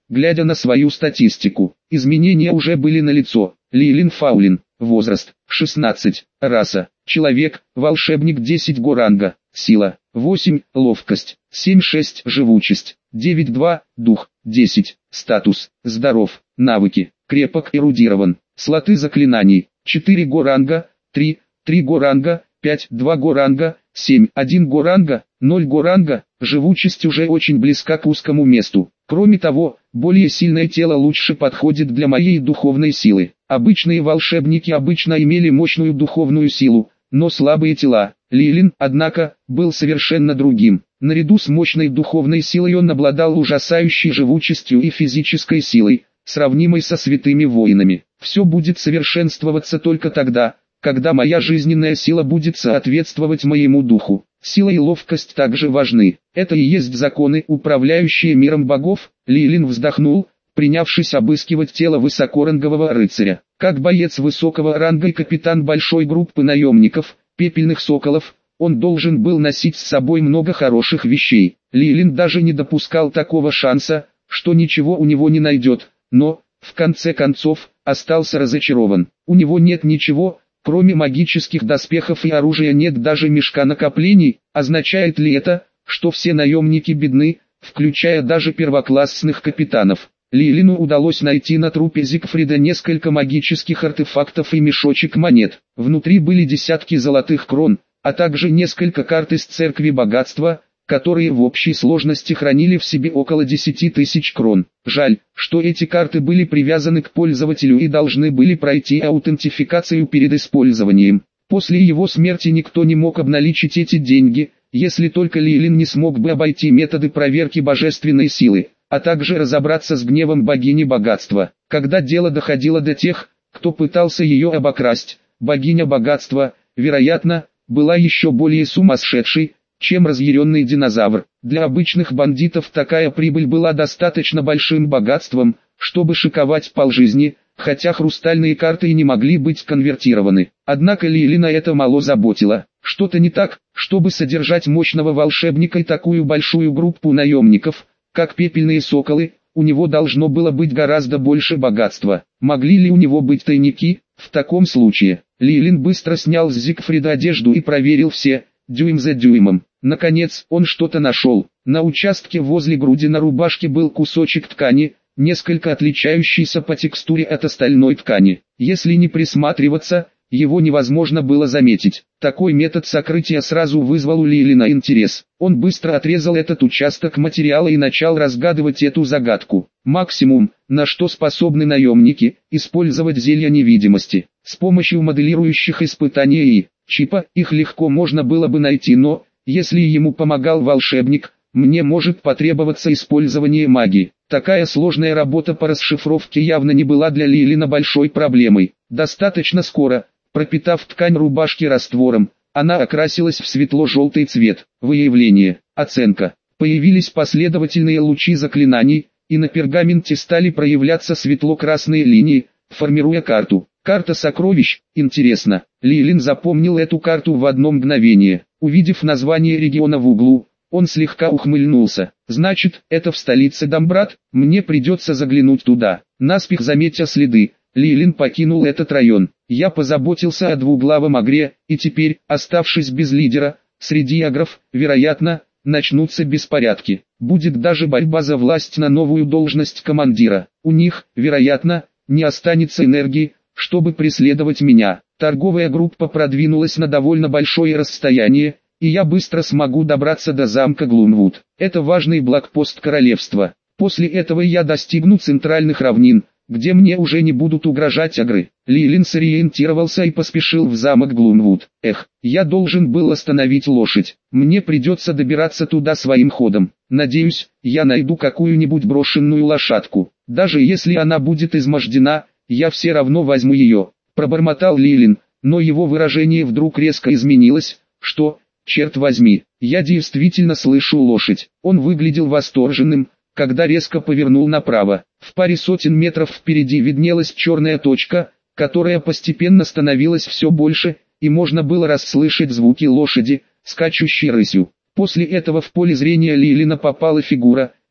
глядя на свою статистику. Изменения уже были налицо. Лилин Фаулин. Возраст шестнадцать. Раса человек, волшебник десять го ранга. Сила восемь, ловкость семь шесть, живучесть девять два, дух десять. Статус здоров. Навыки крепок, эрудирован. Слоты заклинаний четыре го ранга, три, три го ранга, пять, два го ранга, семь, один го ранга, ноль го ранга. Живучесть уже очень близка к узкому месту. Кроме того, более сильное тело лучше подходит для моей духовной силы. Обычные волшебники обычно имели мощную духовную силу, но слабые тела. Лилин, однако, был совершенно другим. Наряду с мощной духовной силой он обладал ужасающей живучестью и физической силой, сравнимой со святыми воинами. Все будет совершенствоваться только тогда, когда моя жизненная сила будет соответствовать моему духу. Сила и ловкость также важны. Это и есть законы, управляющие миром богов. Лилин вздохнул, принявшись обыскивать тело высокорангового рыцаря. Как боец высокого ранга и капитан большой группы наемников, пепельных соколов, он должен был носить с собой много хороших вещей. Лилин даже не допускал такого шанса, что ничего у него не найдет, но, в конце концов, остался разочарован. У него нет ничего, кроме магических доспехов и оружия, нет даже мешка накоплений. Означает ли это, что все наемники бедны, включая даже первоклассных капитанов? Лилину удалось найти на трупе Зигфрида несколько магических артефактов и мешочек монет. Внутри были десятки золотых крон, а также несколько карт из церкви богатства, которые в общей сложности хранили в себе около десяти тысяч крон. Жаль, что эти карты были привязаны к пользователю и должны были пройти аутентификацию перед использованием. После его смерти никто не мог обналичить эти деньги, если только Лилин не смог бы обойти методы проверки божественной силы, а также разобраться с гневом богини богатства. Когда дело доходило до тех, кто пытался ее обокрасть, богиня богатства, вероятно, была еще более сумасшедшей, чем разъяренный динозавр. Для обычных бандитов такая прибыль была достаточно большим богатством, чтобы шиковать полжизни, хотя хрустальные карты и не могли быть конвертированы. Однако Лилина это мало заботило. Что-то не так, чтобы содержать мощного волшебника и такую большую группу наемников, как пепельные соколы, у него должно было быть гораздо больше богатства. Могли ли у него быть тайники? В таком случае, Лилин быстро снял с Зигфрида одежду и проверил все, дюйм за дюймом. Наконец, он что-то нашел. На участке возле груди на рубашке был кусочек ткани, несколько отличающийся по текстуре от остальной ткани. Если не присматриваться, его невозможно было заметить. Такой метод сокрытия сразу вызвал у Лилина интерес. Он быстро отрезал этот участок материала и начал разгадывать эту загадку. Максимум, на что способны наемники, использовать зелья невидимости. С помощью моделирующих испытаний и чипа их легко можно было бы найти, но, если ему помогал волшебник, мне может потребоваться использование магии. Такая сложная работа по расшифровке явно не была для Лилина большой проблемой. Достаточно скоро, пропитав ткань рубашки раствором, она окрасилась в светло-желтый цвет. Выявление, оценка. Появились последовательные лучи заклинаний, и на пергаменте стали проявляться светло-красные линии, формируя карту. Карта сокровищ, интересно. Лилин запомнил эту карту в одно мгновение. Увидев название региона в углу, он слегка ухмыльнулся. Значит, это в столице Домбрат, мне придется заглянуть туда. Наспех заметя следы, Лилин покинул этот район. Я позаботился о двуглавом огре, и теперь, оставшись без лидера, среди агров, вероятно, начнутся беспорядки. Будет даже борьба за власть на новую должность командира. У них, вероятно, не останется энергии, чтобы преследовать меня. Торговая группа продвинулась на довольно большое расстояние, и я быстро смогу добраться до замка Глумвуд. Это важный блокпост королевства. После этого я достигну центральных равнин, где мне уже не будут угрожать агры. Лилин сориентировался и поспешил в замок Глумвуд. Эх, я должен был остановить лошадь. Мне придется добираться туда своим ходом. Надеюсь, я найду какую-нибудь брошенную лошадку. Даже если она будет измождена, я все равно возьму ее. Пробормотал Лилин, но его выражение вдруг резко изменилось. Что, черт возьми, я действительно слышу лошадь. Он выглядел восторженным, когда резко повернул направо. В паре сотен метров впереди виднелась черная точка, которая постепенно становилась все больше, и можно было расслышать звуки лошади, скачущей рысью. После этого в поле зрения Лилина попала фигура,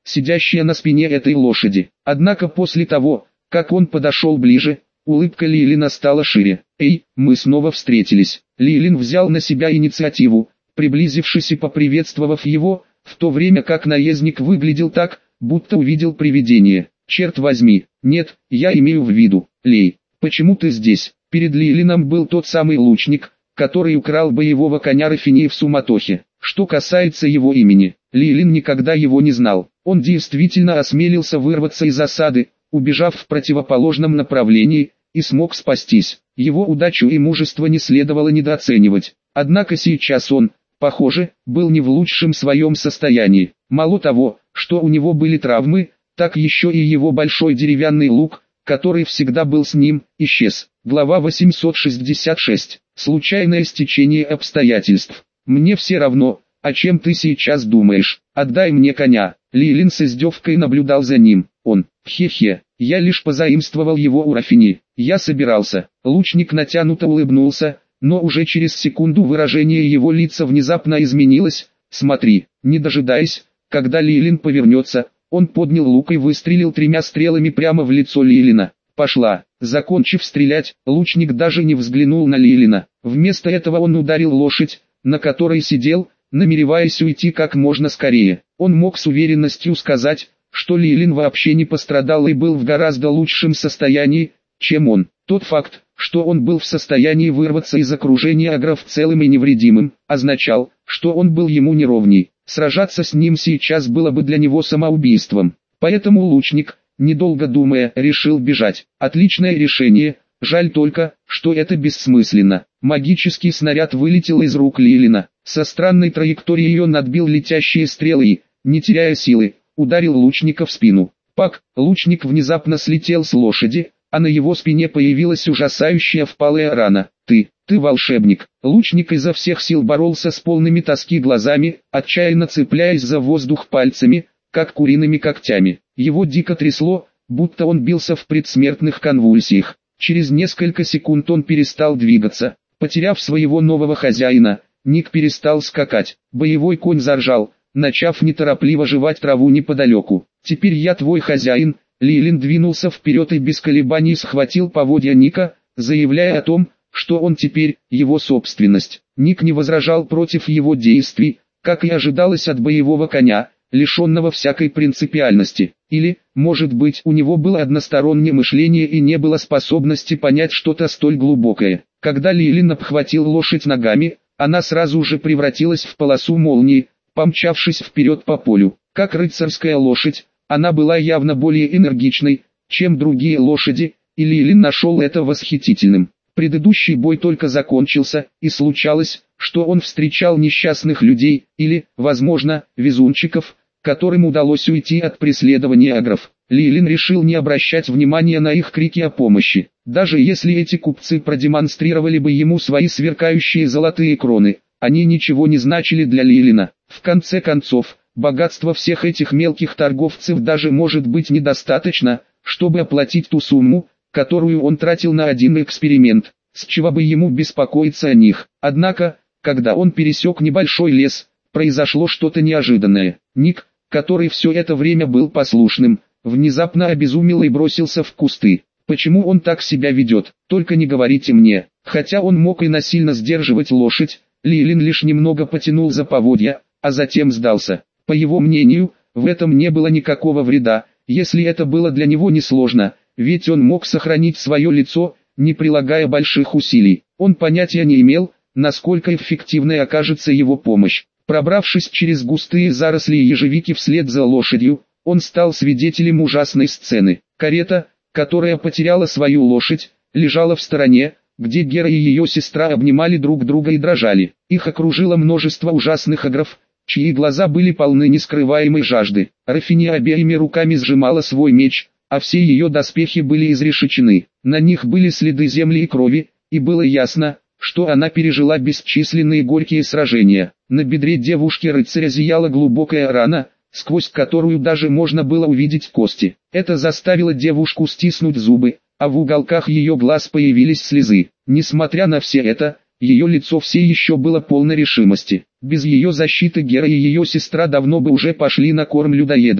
сидящая на спине этой лошади. Однако после того, как он подошел ближе, улыбка Лилина стала шире. «Эй, мы снова встретились». Лилин взял на себя инициативу, приблизившись и поприветствовав его, в то время как наездник выглядел так, будто увидел привидение. «Черт возьми, нет, я имею в виду, Лей, почему ты здесь?» Перед Лилином был тот самый лучник, который украл боевого коня Рафини в суматохе. Что касается его имени, Лилин никогда его не знал. Он действительно осмелился вырваться из осады, убежав в противоположном направлении, и смог спастись. Его удачу и мужество не следовало недооценивать. Однако сейчас он, похоже, был не в лучшем своем состоянии. Мало того, что у него были травмы, так еще и его большой деревянный лук, который всегда был с ним, исчез. Глава восемьсот шестьдесят шесть. Случайное стечение обстоятельств. «Мне все равно, о чем ты сейчас думаешь. Отдай мне коня». Лилин с издевкой наблюдал за ним. Он, хе-хе, я лишь позаимствовал его у Рафини. Я собирался. Лучник натянуто улыбнулся, но уже через секунду выражение его лица внезапно изменилось. «Смотри». Не дожидаясь, когда Лилин повернется, он поднял лук и выстрелил тремя стрелами прямо в лицо Лилина. «Пошла». Закончив стрелять, лучник даже не взглянул на Лилина. Вместо этого он ударил лошадь, на которой сидел, намереваясь уйти как можно скорее. Он мог с уверенностью сказать, что Лилин вообще не пострадал и был в гораздо лучшем состоянии, чем он. Тот факт, что он был в состоянии вырваться из окружения агров целым и невредимым, означал, что он был ему неровней. Сражаться с ним сейчас было бы для него самоубийством. Поэтому лучник, недолго думая, решил бежать. Отличное решение, жаль только, что это бессмысленно. Магический снаряд вылетел из рук Лилина. Со странной траекторией он отбил летящие стрелы и, не теряя силы, ударил лучника в спину. Пак, лучник внезапно слетел с лошади, а на его спине появилась ужасающая впалая рана. «Ты, ты волшебник!» Лучник изо всех сил боролся с полными тоски глазами, отчаянно цепляясь за воздух пальцами, как куриными когтями. Его дико трясло, будто он бился в предсмертных конвульсиях. Через несколько секунд он перестал двигаться. Потеряв своего нового хозяина, Ник перестал скакать. Боевой конь заржал, начав неторопливо жевать траву неподалеку. «Теперь я твой хозяин». Лилин двинулся вперед и без колебаний схватил поводья Ника, заявляя о том, что он теперь его собственность. Ник не возражал против его действий, как и ожидалось от боевого коня, лишенного всякой принципиальности. Или, может быть, у него было одностороннее мышление и не было способности понять что-то столь глубокое. Когда Лилин обхватил лошадь ногами, она сразу же превратилась в полосу молнии, помчавшись вперед по полю. Как рыцарская лошадь, она была явно более энергичной, чем другие лошади, и Лилин нашел это восхитительным. Предыдущий бой только закончился, и случалось, что он встречал несчастных людей, или, возможно, везунчиков, которым удалось уйти от преследования агров. Лилин решил не обращать внимания на их крики о помощи. Даже если эти купцы продемонстрировали бы ему свои сверкающие золотые кроны, они ничего не значили для Лилина. В конце концов, богатство всех этих мелких торговцев даже может быть недостаточно, чтобы оплатить ту сумму, которую он тратил на один эксперимент, с чего бы ему беспокоиться о них. Однако, когда он пересек небольшой лес, произошло что-то неожиданное. Ник, который все это время был послушным, внезапно обезумел и бросился в кусты. Почему он так себя ведет, только не говорите мне. Хотя он мог и насильно сдерживать лошадь, Лилин лишь немного потянул за поводья, а затем сдался. По его мнению, в этом не было никакого вреда, если это было для него несложно, ведь он мог сохранить свое лицо, не прилагая больших усилий. Он понятия не имел, насколько эффективной окажется его помощь. Пробравшись через густые заросли ежевики вслед за лошадью, он стал свидетелем ужасной сцены. Карета, которая потеряла свою лошадь, лежала в стороне, где Гера и ее сестра обнимали друг друга и дрожали. Их окружило множество ужасных агров, чьи глаза были полны нескрываемой жажды. Рафини обеими руками сжимала свой меч, а все ее доспехи были изрешечены. На них были следы земли и крови, и было ясно, что она пережила бесчисленные горькие сражения. На бедре девушки-рыцаря зияла глубокая рана, сквозь которую даже можно было увидеть кости. Это заставило девушку стиснуть зубы, а в уголках ее глаз появились слезы. Несмотря на все это, ее лицо все еще было полно решимости. Без ее защиты Гера и ее сестра давно бы уже пошли на корм людоедам.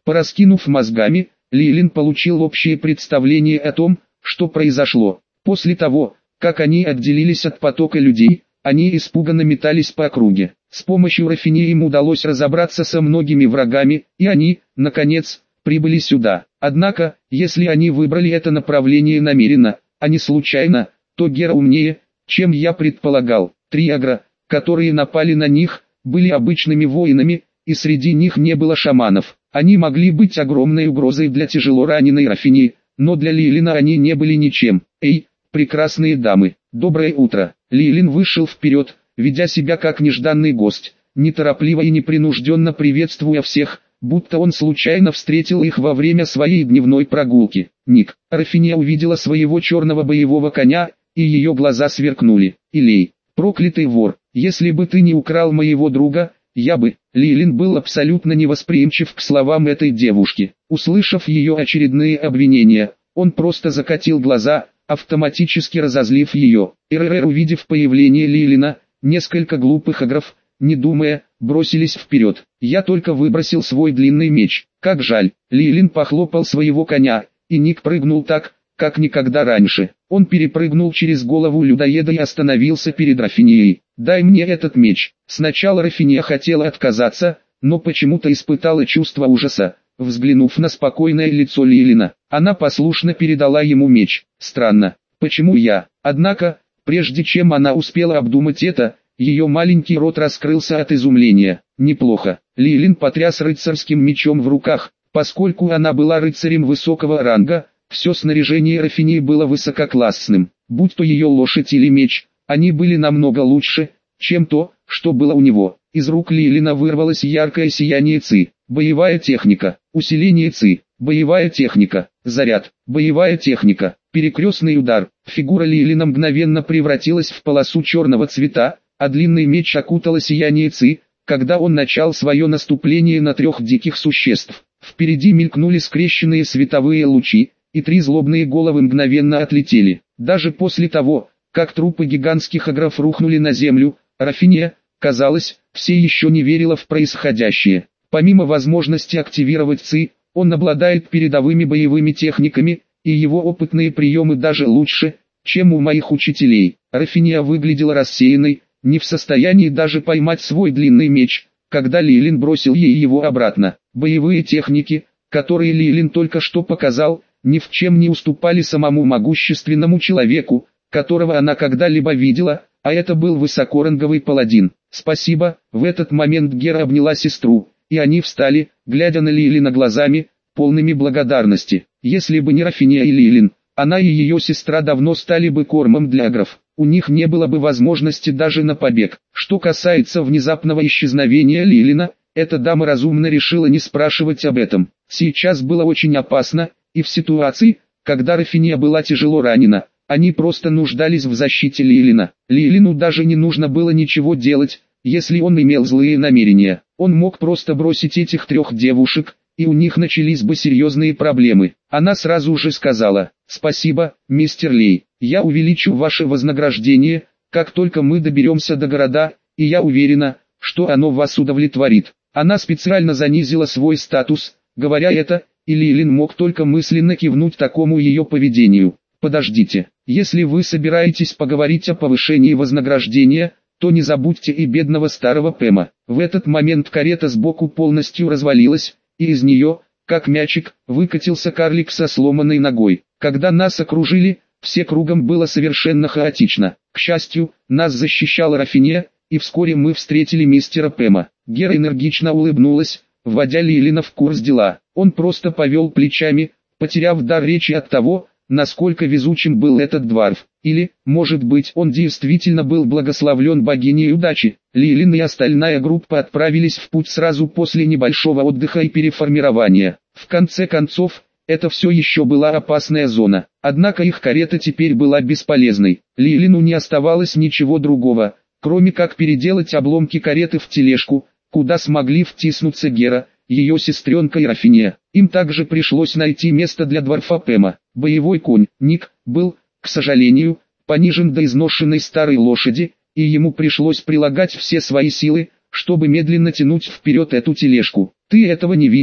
Пораскинув мозгами, Лилин получил общее представление о том, что произошло. После того, как они отделились от потока людей, они испуганно метались по округе. С помощью Рафини им удалось разобраться со многими врагами, и они, наконец, прибыли сюда. Однако, если они выбрали это направление намеренно, а не случайно, то Гера умнее, чем я предполагал. Три агро, которые напали на них, были обычными воинами, и среди них не было шаманов. Они могли быть огромной угрозой для тяжело раненой Рафини, но для Лилина они не были ничем. «Эй, прекрасные дамы, доброе утро!» Лилин вышел вперед, ведя себя как нежданный гость, неторопливо и непринужденно приветствуя всех, будто он случайно встретил их во время своей дневной прогулки. Ник, Рафиния увидела своего черного боевого коня, и ее глаза сверкнули. «Илей, проклятый вор, если бы ты не украл моего друга, я бы...» Лилин был абсолютно невосприимчив к словам этой девушки. Услышав ее очередные обвинения, он просто закатил глаза, автоматически разозлив ее. РРР, увидев появление Лилина, несколько глупых агров, не думая, бросились вперед. Я только выбросил свой длинный меч. Как жаль. Лилин похлопал своего коня, и Ник прыгнул так, как никогда раньше. Он перепрыгнул через голову людоеда и остановился перед Рафинией. «Дай мне этот меч». Сначала Рафиния хотела отказаться, но почему-то испытала чувство ужаса, взглянув на спокойное лицо Лилина. Она послушно передала ему меч. Странно, почему я? Однако, прежде чем она успела обдумать это, ее маленький рот раскрылся от изумления. Неплохо. Лилин потряс рыцарским мечом в руках, поскольку она была рыцарем высокого ранга. Все снаряжение Рафинии было высококлассным, будь то ее лошадь или меч, они были намного лучше, чем то, что было у него. Из рук Лилина вырвалось яркое сияние ци, боевая техника, усиление ци, боевая техника, заряд, боевая техника, перекрестный удар. Фигура Лилина мгновенно превратилась в полосу черного цвета, а длинный меч окутало сияние ци, когда он начал свое наступление на трех диких существ. Впереди мелькнули скрещенные световые лучи, и три злобные головы мгновенно отлетели. Даже после того, как трупы гигантских агров рухнули на землю, Рафиния, казалось, все еще не верила в происходящее. Помимо возможности активировать ци, он обладает передовыми боевыми техниками, и его опытные приемы даже лучше, чем у моих учителей. Рафиния выглядела рассеянной, не в состоянии даже поймать свой длинный меч, когда Лилин бросил ей его обратно. Боевые техники, которые Лилин только что показал, ни в чем не уступали самому могущественному человеку, которого она когда-либо видела, а это был высокоранговый паладин. «Спасибо», в этот момент Гера обняла сестру, и они встали, глядя на Лилина глазами, полными благодарности. Если бы не Рафиния и Лилин, она и ее сестра давно стали бы кормом для агров. У них не было бы возможности даже на побег. Что касается внезапного исчезновения Лилина, эта дама разумно решила не спрашивать об этом. Сейчас было очень опасно, и в ситуации, когда Рафиния была тяжело ранена, они просто нуждались в защите Лилина. Лилину даже не нужно было ничего делать, если он имел злые намерения. Он мог просто бросить этих трех девушек, и у них начались бы серьезные проблемы. Она сразу же сказала: «Спасибо, мистер Лей, я увеличу ваше вознаграждение, как только мы доберемся до города, и я уверена, что оно вас удовлетворит». Она специально занизила свой статус, говоря это, и Лилин мог только мысленно кивнуть такому ее поведению. «Подождите, если вы собираетесь поговорить о повышении вознаграждения, то не забудьте и бедного старого Пэма». В этот момент карета сбоку полностью развалилась, и из нее, как мячик, выкатился карлик со сломанной ногой. Когда нас окружили, все кругом было совершенно хаотично. К счастью, нас защищала Рафиния, и вскоре мы встретили мистера Пэма. Гера энергично улыбнулась, вводя Лилина в курс дела. Он просто повел плечами, потеряв дар речи от того, насколько везучим был этот дварф. Или, может быть, он действительно был благословлен богиней удачи. Лилин и остальная группа отправились в путь сразу после небольшого отдыха и переформирования. В конце концов, это все еще была опасная зона. Однако их карета теперь была бесполезной. Лилину не оставалось ничего другого, кроме как переделать обломки кареты в тележку, куда смогли втиснуться Гера, ее сестренка и Рафиния. Им также пришлось найти место для дварфа Пэма. Боевой конь, Ник, был, к сожалению, понижен до изношенной старой лошади, и ему пришлось прилагать все свои силы, чтобы медленно тянуть вперед эту тележку. «Ты этого не видел»,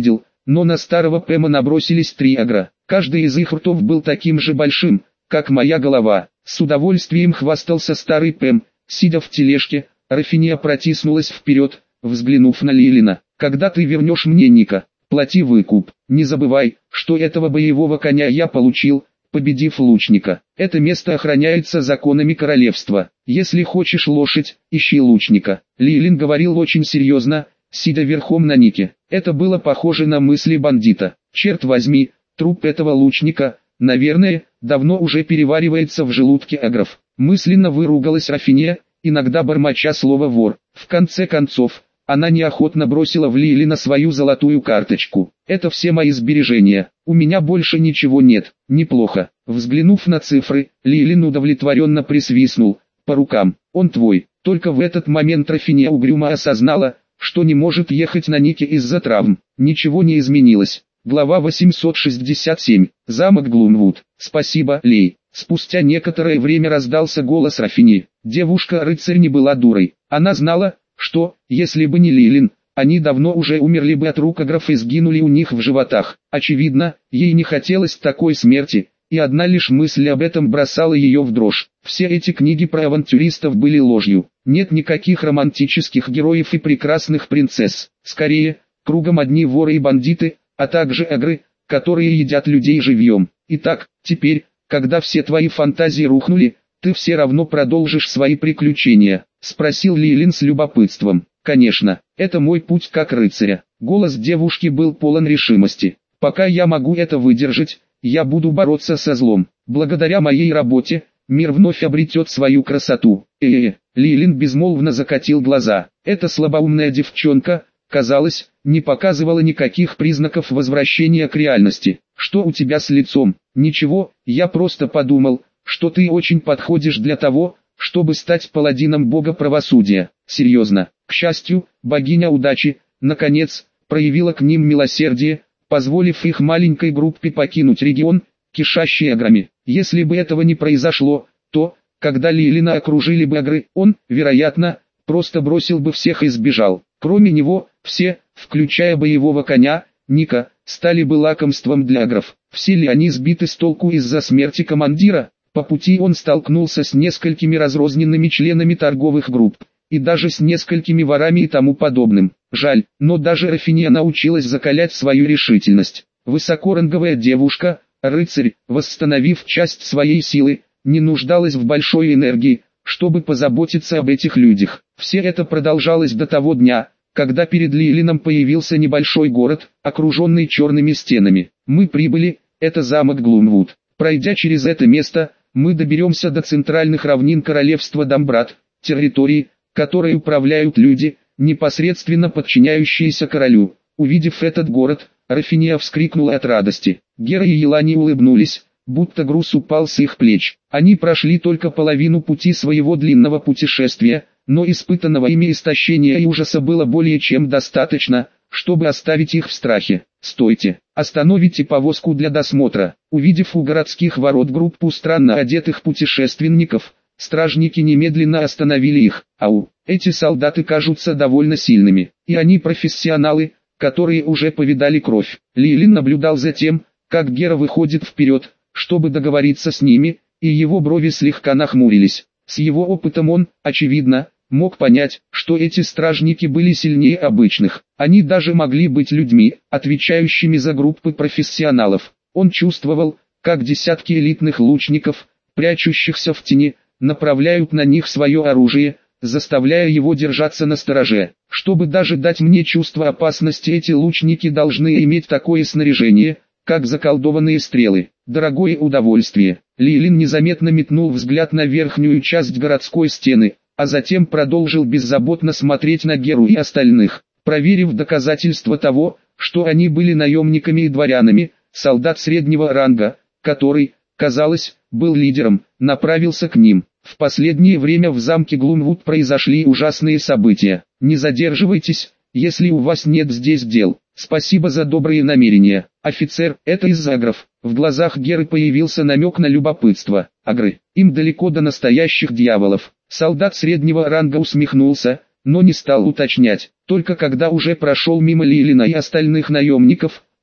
но на старого Пэма набросились три агра. Каждый из их ртов был таким же большим, как моя голова. С удовольствием хвастался старый Пэм, сидя в тележке. Рафиния протиснулась вперед, взглянув на Лилина. «Когда ты вернешь мне Ника, плати выкуп. Не забывай, что этого боевого коня я получил, победив лучника. Это место охраняется законами королевства. Если хочешь лошадь, ищи лучника». Лилин говорил очень серьезно, сидя верхом на Нике. Это было похоже на мысли бандита. Черт возьми, труп этого лучника, наверное, давно уже переваривается в желудке агров. Мысленно выругалась Рафиния, иногда бормоча слово «вор». В конце концов, она неохотно бросила в Лилина свою золотую карточку. «Это все мои сбережения, у меня больше ничего нет». «Неплохо». Взглянув на цифры, Лилин удовлетворенно присвистнул. «По рукам, он твой». Только в этот момент Рафиния угрюмо осознала, что не может ехать на Нике из-за травм. Ничего не изменилось. Глава восемьсот шестьдесят семь. Замок Глумвуд. «Спасибо, Лей». Спустя некоторое время раздался голос Рафини. Девушка-рыцарь не была дурой. Она знала, что, если бы не Лилин, они давно уже умерли бы от рук агров и сгинули у них в животах. Очевидно, ей не хотелось такой смерти, и одна лишь мысль об этом бросала ее в дрожь. Все эти книги про авантюристов были ложью. Нет никаких романтических героев и прекрасных принцесс. Скорее, кругом одни воры и бандиты, а также агры, которые едят людей живьем. Итак, теперь, когда все твои фантазии рухнули, ты все равно продолжишь свои приключения?» — спросил Лилин с любопытством. «Конечно, это мой путь как рыцаря». Голос девушки был полон решимости. «Пока я могу это выдержать, я буду бороться со злом. Благодаря моей работе, мир вновь обретет свою красоту». Э-э-э, Лилин безмолвно закатил глаза. Эта слабоумная девчонка, казалось, не показывала никаких признаков возвращения к реальности. «Что у тебя с лицом?» «Ничего, я просто подумал, что ты очень подходишь для того, чтобы стать паладином бога правосудия». «Серьезно». К счастью, богиня удачи, наконец, проявила к ним милосердие, позволив их маленькой группе покинуть регион, кишащий аграми. Если бы этого не произошло, то, когда Лилина окружили бы агры, он, вероятно, просто бросил бы всех и сбежал. Кроме него, все, включая боевого коня, Ника, стали бы лакомством для агров. Все ли они сбиты с толку из-за смерти командира? По пути он столкнулся с несколькими разрозненными членами торговых групп, и даже с несколькими ворами и тому подобным. Жаль, но даже Рафиния научилась закалять свою решительность. Высокоранговая девушка, рыцарь, восстановив часть своей силы, не нуждалась в большой энергии, чтобы позаботиться об этих людях. Все это продолжалось до того дня, когда перед Лилином появился небольшой город, окруженный черными стенами. «Мы прибыли, это замок Глумвуд. Пройдя через это место, мы доберемся до центральных равнин королевства Дамбрат, территории, которой управляют люди, непосредственно подчиняющиеся королю». Увидев этот город, Рафиния вскрикнула от радости. Гера и Елани улыбнулись, будто груз упал с их плеч. Они прошли только половину пути своего длинного путешествия, но испытанного ими истощения и ужаса было более чем достаточно, чтобы оставить их в страхе. «Стойте, остановите повозку для досмотра». Увидев у городских ворот группу странно одетых путешественников, стражники немедленно остановили их. «Ау, эти солдаты кажутся довольно сильными, и они профессионалы, которые уже повидали кровь». Лилин наблюдал за тем, как Гера выходит вперед, чтобы договориться с ними, и его брови слегка нахмурились. С его опытом он, очевидно, мог понять, что эти стражники были сильнее обычных. Они даже могли быть людьми, отвечающими за группы профессионалов. Он чувствовал, как десятки элитных лучников, прячущихся в тени, направляют на них свое оружие, заставляя его держаться настороже. Чтобы даже дать мне чувство опасности, эти лучники должны иметь такое снаряжение, как заколдованные стрелы. Дорогое удовольствие. Лилин незаметно метнул взгляд на верхнюю часть городской стены, а затем продолжил беззаботно смотреть на Геру и остальных. Проверив доказательства того, что они были наемниками и дворянами, солдат среднего ранга, который, казалось, был лидером, направился к ним. В последнее время в замке Глумвуд произошли ужасные события. Не задерживайтесь, если у вас нет здесь дел. Спасибо за добрые намерения. Офицер, это из агров. В глазах Геры появился намек на любопытство. Агры, им далеко до настоящих дьяволов. Солдат среднего ранга усмехнулся, но не стал уточнять. Только когда уже прошел мимо Лилина и остальных наемников,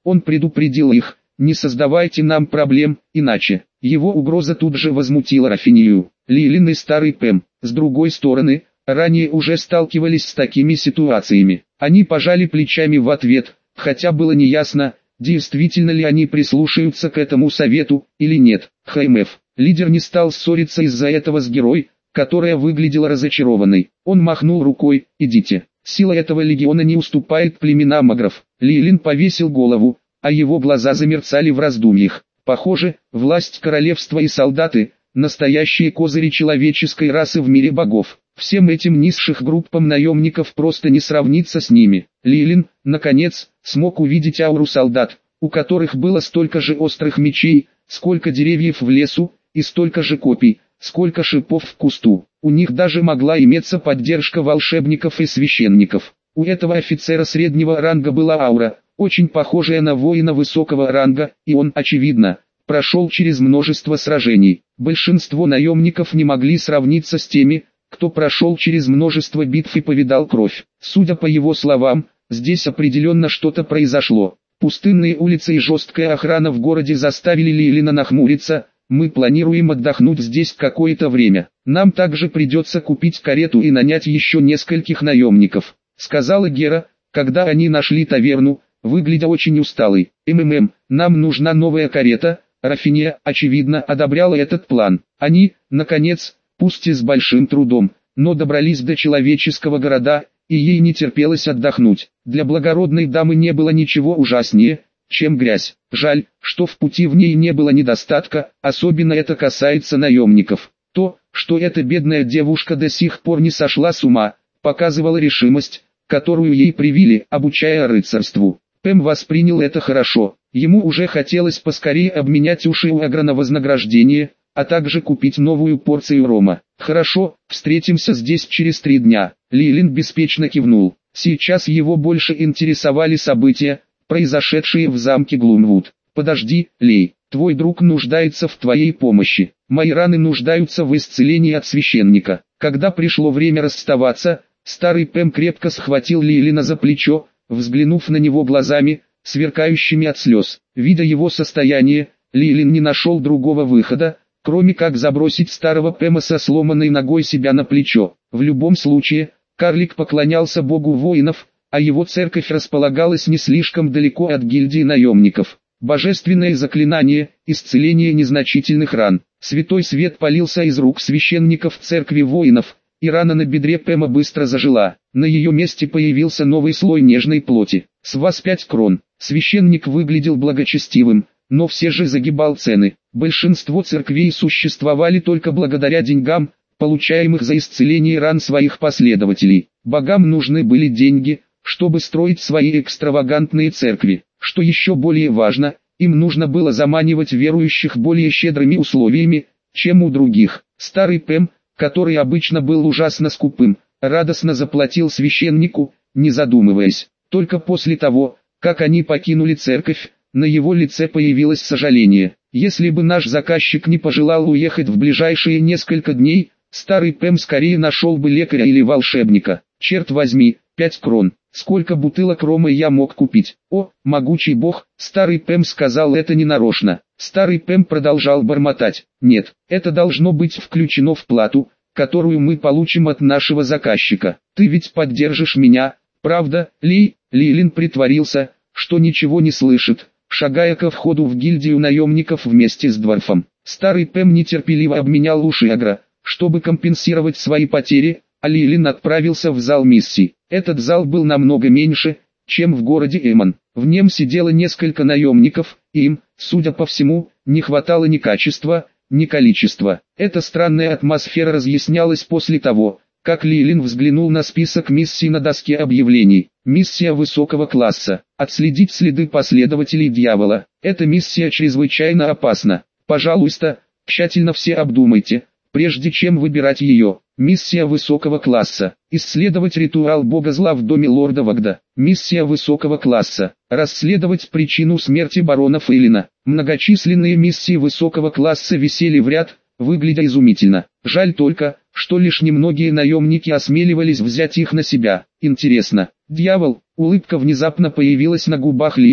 Он предупредил их: «Не создавайте нам проблем, иначе». Его угроза тут же возмутила Рафинию. Лилин и старый Пэм, с другой стороны, ранее уже сталкивались с такими ситуациями. Они пожали плечами в ответ, хотя было неясно, действительно ли они прислушаются к этому совету, или нет. ХМФ. Лидер не стал ссориться из-за этого с герой, которая выглядела разочарованной. Он махнул рукой: «Идите». Сила этого легиона не уступает племенам агров. Лилин повесил голову, а его глаза замерцали в раздумьях. Похоже, власть королевства и солдаты – настоящие козыри человеческой расы в мире богов. Всем этим низших группам наемников просто не сравниться с ними. Лилин, наконец, смог увидеть ауру солдат, у которых было столько же острых мечей, сколько деревьев в лесу, и столько же копий, сколько шипов в кусту. У них даже могла иметься поддержка волшебников и священников. У этого офицера среднего ранга была аура, очень похожая на воина высокого ранга, и он, очевидно, прошел через множество сражений. Большинство наемников не могли сравниться с теми, кто прошел через множество битв и повидал кровь. Судя по его словам, здесь определенно что-то произошло. Пустынные улицы и жесткая охрана в городе заставили Лилина нахмуриться. «Мы планируем отдохнуть здесь какое-то время. Нам также придется купить карету и нанять еще нескольких наемников», — сказала Гера, когда они нашли таверну, выглядя очень усталой. «МММ, нам нужна новая карета». Рафиния, очевидно, одобряла этот план. Они, наконец, пусть и с большим трудом, но добрались до человеческого города, и ей не терпелось отдохнуть. Для благородной дамы не было ничего ужаснее, чем грязь. Жаль, что в пути в ней не было недостатка, особенно это касается наемников. То, что эта бедная девушка до сих пор не сошла с ума, показывало решимость, которую ей привили, обучая рыцарству. Пэм воспринял это хорошо. Ему уже хотелось поскорее обменять уши у Агра на вознаграждение, а также купить новую порцию рома. «Хорошо, встретимся здесь через три дня», — Лилин беспечно кивнул. Сейчас его больше интересовали события, произошедшие в замке Глумвуд. «Подожди, Лей, твой друг нуждается в твоей помощи. Мои раны нуждаются в исцелении от священника». Когда пришло время расставаться, старый Пэм крепко схватил Лилина за плечо, взглянув на него глазами, сверкающими от слез. Видя его состояние, Лилин не нашел другого выхода, кроме как забросить старого Пэма со сломанной ногой себя на плечо. В любом случае, карлик поклонялся богу воинов, а его церковь располагалась не слишком далеко от гильдии наемников. Божественное заклинание, исцеление незначительных ран. Святой свет полился из рук священников церкви воинов, и рана на бедре Пэма быстро зажила. На ее месте появился новый слой нежной плоти. С вас пять крон. Священник выглядел благочестивым, но все же загибал цены. Большинство церквей существовали только благодаря деньгам, получаемых за исцеление ран своих последователей. Богам нужны были деньги, чтобы строить свои экстравагантные церкви. Что еще более важно, им нужно было заманивать верующих более щедрыми условиями, чем у других. Старый Пэм, который обычно был ужасно скупым, радостно заплатил священнику, не задумываясь. Только после того, как они покинули церковь, на его лице появилось сожаление. Если бы наш заказчик не пожелал уехать в ближайшие несколько дней, старый Пэм скорее нашел бы лекаря или волшебника. Черт возьми, пять крон. Сколько бутылок рома я мог купить? О, могучий бог, старый Пэм сказал это ненарочно. Старый Пэм продолжал бормотать. Нет, это должно быть включено в плату, которую мы получим от нашего заказчика. Ты ведь поддержишь меня, правда, Ли? Лилин притворился, что ничего не слышит, шагая ко входу в гильдию наемников вместе с Дворфом. Старый Пэм нетерпеливо обменял уши Агра, чтобы компенсировать свои потери, а Лилин отправился в зал миссий. Этот зал был намного меньше, чем в городе Эмон. В нем сидело несколько наемников, и им, судя по всему, не хватало ни качества, ни количества. Эта странная атмосфера разъяснялась после того, как Лилин взглянул на список миссий на доске объявлений. Миссия высокого класса. Отследить следы последователей дьявола. Эта миссия чрезвычайно опасна. Пожалуйста, тщательно все обдумайте, прежде чем выбирать ее. Миссия высокого класса. Исследовать ритуал бога зла в доме лорда Вагда. Миссия высокого класса. Расследовать причину смерти барона Фейлина. Многочисленные миссии высокого класса висели в ряд, выглядя изумительно. Жаль только, что лишь немногие наемники осмеливались взять их на себя. Интересно, дьявол, улыбка внезапно появилась на губах Лилина.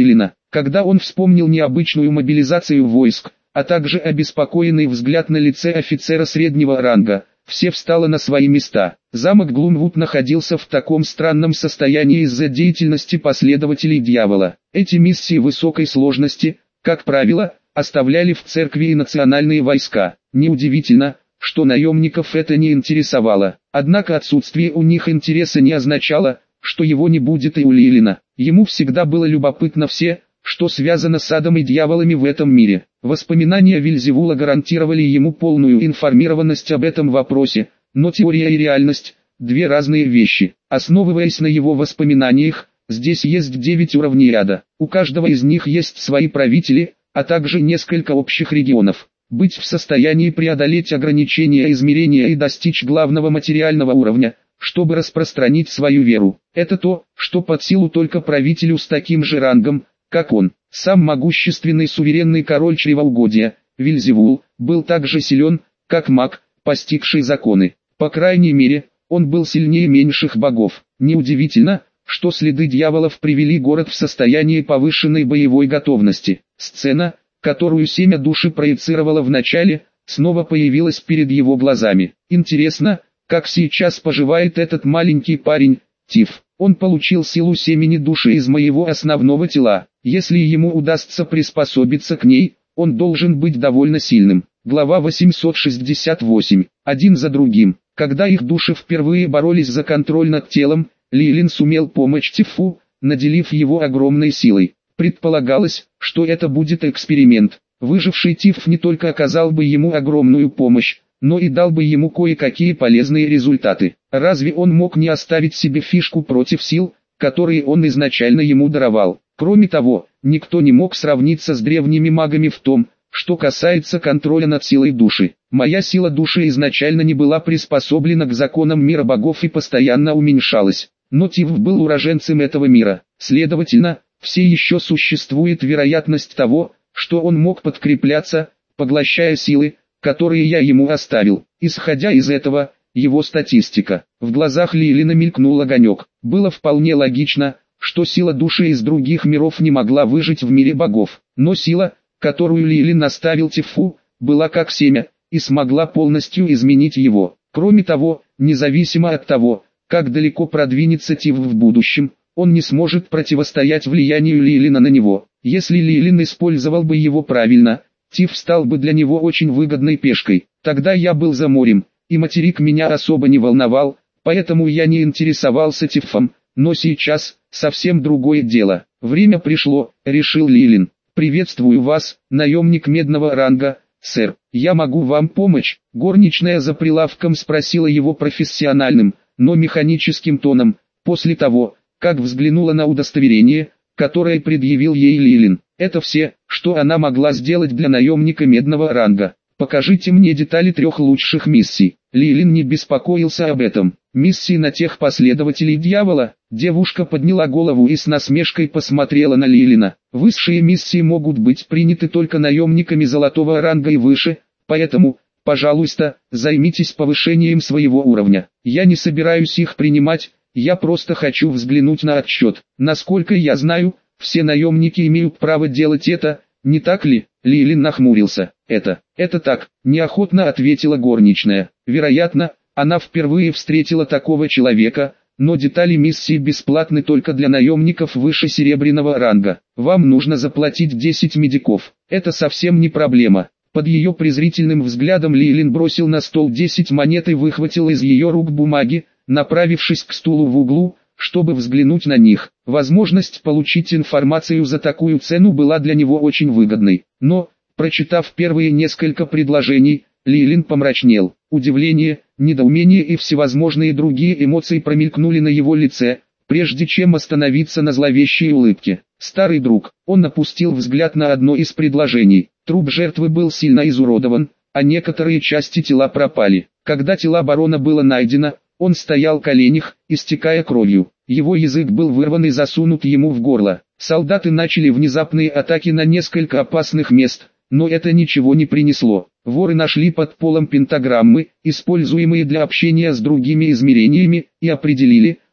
Когда он вспомнил необычную мобилизацию войск, а также обеспокоенный взгляд на лице офицера среднего ранга, все встало на свои места. Замок Глумвуд находился в таком странном состоянии из-за деятельности последователей дьявола. Эти миссии высокой сложности, как правило, оставляли в церкви и национальные войска. Неудивительно, что наемников это не интересовало. Однако отсутствие у них интереса не означало, что его не будет и у Лилина. Ему всегда было любопытно все, что связано с адом и дьяволами в этом мире. Воспоминания Вельзевула гарантировали ему полную информированность об этом вопросе, но теория и реальность – две разные вещи. Основываясь на его воспоминаниях, здесь есть девять уровней ада. У каждого из них есть свои правители, а также несколько общих регионов. Быть в состоянии преодолеть ограничения измерения и достичь главного материального уровня, чтобы распространить свою веру. Это то, что под силу только правителю с таким же рангом, как он. Сам могущественный суверенный король чревоугодия, Вельзевул, был так же силен, как маг, постигший законы. По крайней мере, он был сильнее меньших богов. Неудивительно, что следы дьяволов привели город в состояние повышенной боевой готовности. Сцена, которую семя души проецировало в начале, снова появилась перед его глазами. Интересно, как сейчас поживает этот маленький парень, Тиф. Он получил силу семени души из моего основного тела. Если ему удастся приспособиться к ней, он должен быть довольно сильным. Глава восемьсот шестьдесят восемь. Один за другим. Когда их души впервые боролись за контроль над телом, Лилин сумел помочь Тифу, наделив его огромной силой. Предполагалось, что это будет эксперимент. Выживший Тиф не только оказал бы ему огромную помощь, но и дал бы ему кое-какие полезные результаты. Разве он мог не оставить себе фишку против сил, которые он изначально ему даровал? Кроме того, никто не мог сравниться с древними магами в том, что касается контроля над силой души. Моя сила души изначально не была приспособлена к законам мира богов и постоянно уменьшалась. Но Тиф был уроженцем этого мира. Следовательно, все еще существует вероятность того, что он мог подкрепляться, поглощая силы, которые я ему оставил. Исходя из этого, его статистика. В глазах Лилина мелькнул огонек. Было вполне логично, что сила души из других миров не могла выжить в мире богов. Но сила, которую Лилин оставил Тифу, была как семя, и смогла полностью изменить его. Кроме того, независимо от того, как далеко продвинется Тиф в будущем, он не сможет противостоять влиянию Лилина на него. Если Лилин использовал бы его правильно, Тиф стал бы для него очень выгодной пешкой. Тогда я был за морем, и материк меня особо не волновал, поэтому я не интересовался Тифом, но сейчас, совсем другое дело. Время пришло, решил Лилин. Приветствую вас, наемник медного ранга, сэр. Я могу вам помочь? Горничная за прилавком спросила его профессиональным, но механическим тоном, после того, как взглянула на удостоверение, которое предъявил ей Лилин. Это все, что она могла сделать для наемника медного ранга. Покажите мне детали трех лучших миссий. Лилин не беспокоился об этом. Миссии на тех последователей дьявола. Девушка подняла голову и с насмешкой посмотрела на Лилина. Высшие миссии могут быть приняты только наемниками золотого ранга и выше, поэтому, пожалуйста, займитесь повышением своего уровня. Я не собираюсь их принимать, я просто хочу взглянуть на отчет. Насколько я знаю, все наемники имеют право делать это, не так ли? Лилин нахмурился. Это, это так, неохотно ответила горничная. Вероятно, она впервые встретила такого человека, но детали миссии бесплатны только для наемников выше серебряного ранга. Вам нужно заплатить десять медиков. Это совсем не проблема. Под ее презрительным взглядом Лилин бросил на стол десять монет и выхватил из ее рук бумаги, направившись к стулу в углу, чтобы взглянуть на них. Возможность получить информацию за такую цену была для него очень выгодной. Но, прочитав первые несколько предложений, Лилин помрачнел. Удивление, недоумение и всевозможные другие эмоции промелькнули на его лице, прежде чем остановиться на зловещей улыбке. Старый друг, он опустил взгляд на одно из предложений. Труп жертвы был сильно изуродован, а некоторые части тела пропали. Когда тело барона было найдено, он стоял на коленях, истекая кровью. Его язык был вырван и засунут ему в горло. Солдаты начали внезапные атаки на несколько опасных мест, но это ничего не принесло. Воры нашли под полом пентаграммы, используемые для общения с другими измерениями, и определили,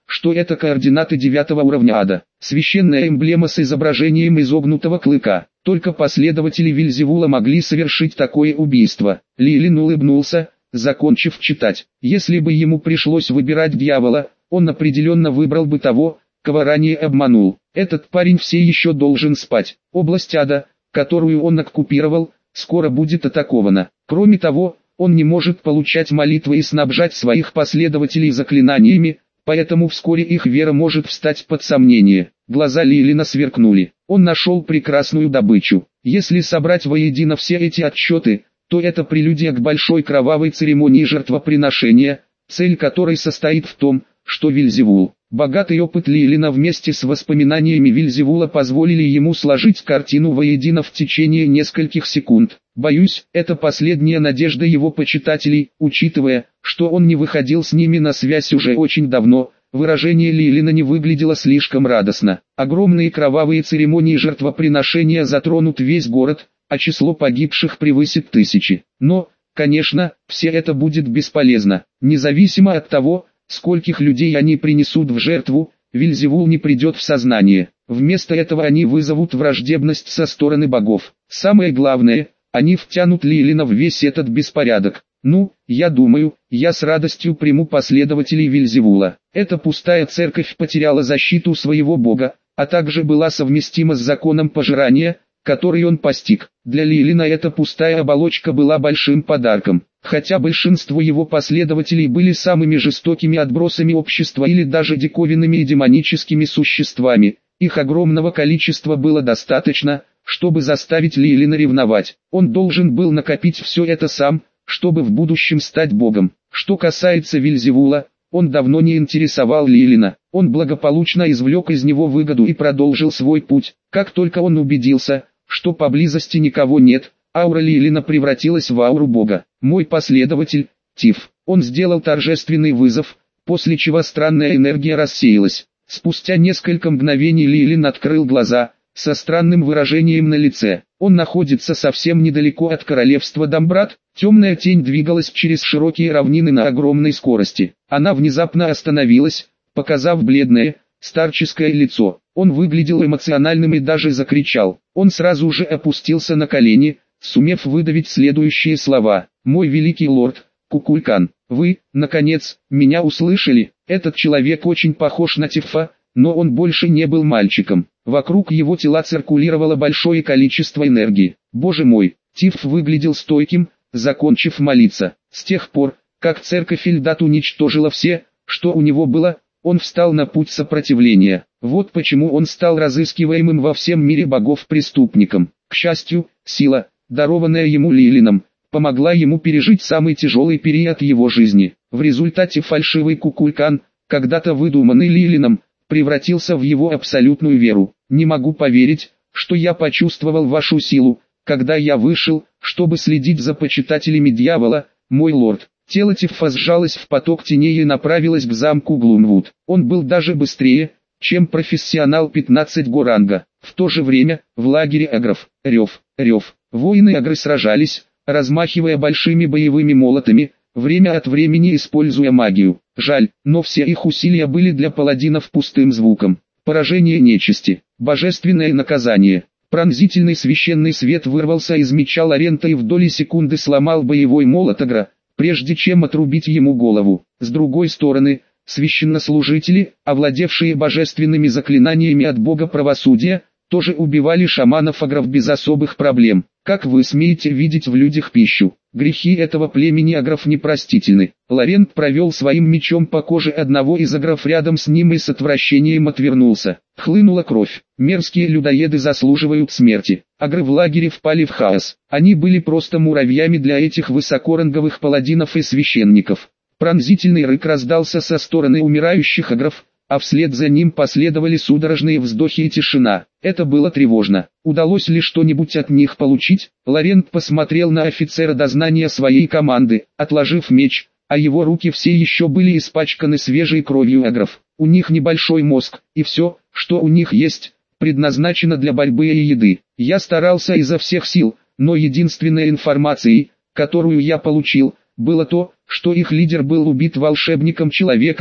что это координаты девятого уровня ада. Священная эмблема с изображением изогнутого клыка. Только последователи Вельзевула могли совершить такое убийство. Лилин улыбнулся, закончив читать. Если бы ему пришлось выбирать дьявола, он определенно выбрал бы того, кого ранее обманул. Этот парень все еще должен спать. Область ада, которую он оккупировал, скоро будет атакована. Кроме того, он не может получать молитвы и снабжать своих последователей заклинаниями, поэтому вскоре их вера может встать под сомнение. Глаза Лилина сверкнули. Он нашел прекрасную добычу. Если собрать воедино все эти отчеты, то это прелюдия к большой кровавой церемонии жертвоприношения, цель которой состоит в том, что Вельзевул. Богатый опыт Лилина вместе с воспоминаниями Вельзевула позволили ему сложить картину воедино в течение нескольких секунд. Боюсь, это последняя надежда его почитателей, учитывая, что он не выходил с ними на связь уже очень давно. Выражение Лилина не выглядело слишком радостно. Огромные кровавые церемонии жертвоприношения затронут весь город, а число погибших превысит тысячи. Но, конечно, все это будет бесполезно. Независимо от того, скольких людей они принесут в жертву, Вельзевул не придет в сознание. Вместо этого они вызовут враждебность со стороны богов. Самое главное, они втянут Лилина в весь этот беспорядок. Ну, я думаю, я с радостью приму последователей Вельзевула. Эта пустая церковь потеряла защиту своего бога, а также была совместима с законом пожирания, который он постиг. Для Лилина эта пустая оболочка была большим подарком. Хотя большинство его последователей были самыми жестокими отбросами общества или даже диковинными и демоническими существами, их огромного количества было достаточно, чтобы заставить Лилина ревновать. Он должен был накопить все это сам, чтобы в будущем стать богом. Что касается Вельзевула, он давно не интересовал Лилина. Он благополучно извлек из него выгоду и продолжил свой путь. Как только он убедился, что поблизости никого нет, аура Лилина превратилась в ауру бога. Мой последователь, Тиф. Он сделал торжественный вызов, после чего странная энергия рассеялась. Спустя несколько мгновений Лилин открыл глаза, со странным выражением на лице. Он находится совсем недалеко от королевства Дамбрат. Темная тень двигалась через широкие равнины на огромной скорости. Она внезапно остановилась, показав бледное, старческое лицо. Он выглядел эмоциональным и даже закричал. Он сразу же опустился на колени, сумев выдавить следующие слова. «Мой великий лорд, Кукулкан, вы, наконец, меня услышали?» Этот человек очень похож на Тифа, но он больше не был мальчиком. Вокруг его тела циркулировало большое количество энергии. Боже мой, Тиф выглядел стойким, закончив молиться. С тех пор, как церковь Эльдат уничтожила все, что у него было, он встал на путь сопротивления. Вот почему он стал разыскиваемым во всем мире богов-преступником. К счастью, сила, дарованная ему Лилином, помогла ему пережить самый тяжелый период его жизни. В результате фальшивый Кукулкан, когда-то выдуманный Лилином, превратился в его абсолютную веру. Не могу поверить, что я почувствовал вашу силу, когда я вышел, чтобы следить за почитателями дьявола, мой лорд. Тело Тифа сжалось в поток теней и направилось к замку Глумвуд. Он был даже быстрее, чем профессионал пятнадцать го ранга. В то же время, в лагере агров, рев, рев, воины агры сражались, размахивая большими боевыми молотами, время от времени используя магию. Жаль, но все их усилия были для паладинов пустым звуком. Поражение нечисти, божественное наказание. Пронзительный священный свет вырвался из меча Лорента и в доли секунды сломал боевой молот агра, прежде чем отрубить ему голову. С другой стороны, священнослужители, овладевшие божественными заклинаниями от бога правосудия, тоже убивали шаманов агров без особых проблем. Как вы смеете видеть в людях пищу? Грехи этого племени агров непростительны. Лорент провел своим мечом по коже одного из агров рядом с ним и с отвращением отвернулся. Хлынула кровь. Мерзкие людоеды заслуживают смерти. Агры в лагере впали в хаос. Они были просто муравьями для этих высокоранговых паладинов и священников. Пронзительный рык раздался со стороны умирающих агров, а вслед за ним последовали судорожные вздохи и тишина. Это было тревожно. Удалось ли что-нибудь от них получить? Лорент посмотрел на офицера дознания своей команды, отложив меч, а его руки все еще были испачканы свежей кровью агров. У них небольшой мозг, и все, что у них есть, предназначено для борьбы и еды. Я старался изо всех сил, но единственной информацией, которую я получил, было то, что их лидер был убит волшебником-человеком,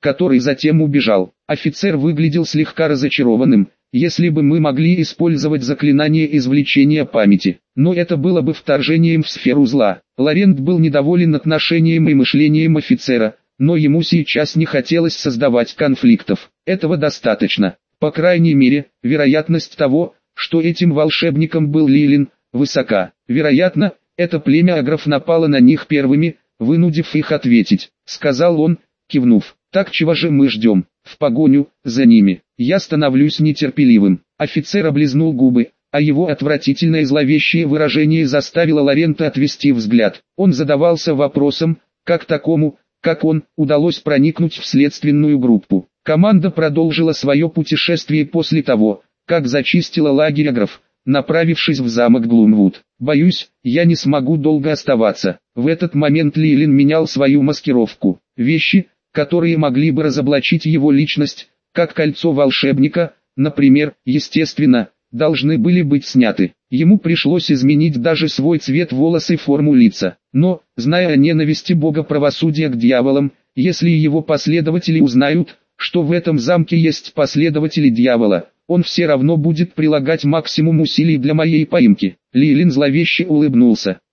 который затем убежал. Офицер выглядел слегка разочарованным. Если бы мы могли использовать заклинание извлечения памяти, но это было бы вторжением в сферу зла. Лорент был недоволен отношением и мышлением офицера, но ему сейчас не хотелось создавать конфликтов. Этого достаточно. По крайней мере, вероятность того, что этим волшебником был Лилин, высока. Вероятно, это племя агров напало на них первыми, вынудив их ответить, сказал он, кивнув. Так чего же мы ждем? В погоню за ними. Я становлюсь нетерпеливым. Офицер облизнул губы, а его отвратительное зловещее выражение заставило Лорента отвести взгляд. Он задавался вопросом, как такому, как он, удалось проникнуть в следственную группу. Команда продолжила свое путешествие после того, как зачистила лагерь агров, направившись в замок Глумвуд. Боюсь, я не смогу долго оставаться. В этот момент Лилин менял свою маскировку. Вещи, которые могли бы разоблачить его личность, как кольцо волшебника, например, естественно, должны были быть сняты. Ему пришлось изменить даже свой цвет волос и форму лица. Но, зная о ненависти бога правосудия к дьяволам, если его последователи узнают, что в этом замке есть последователи дьявола, он все равно будет прилагать максимум усилий для моей поимки. Лилин зловеще улыбнулся.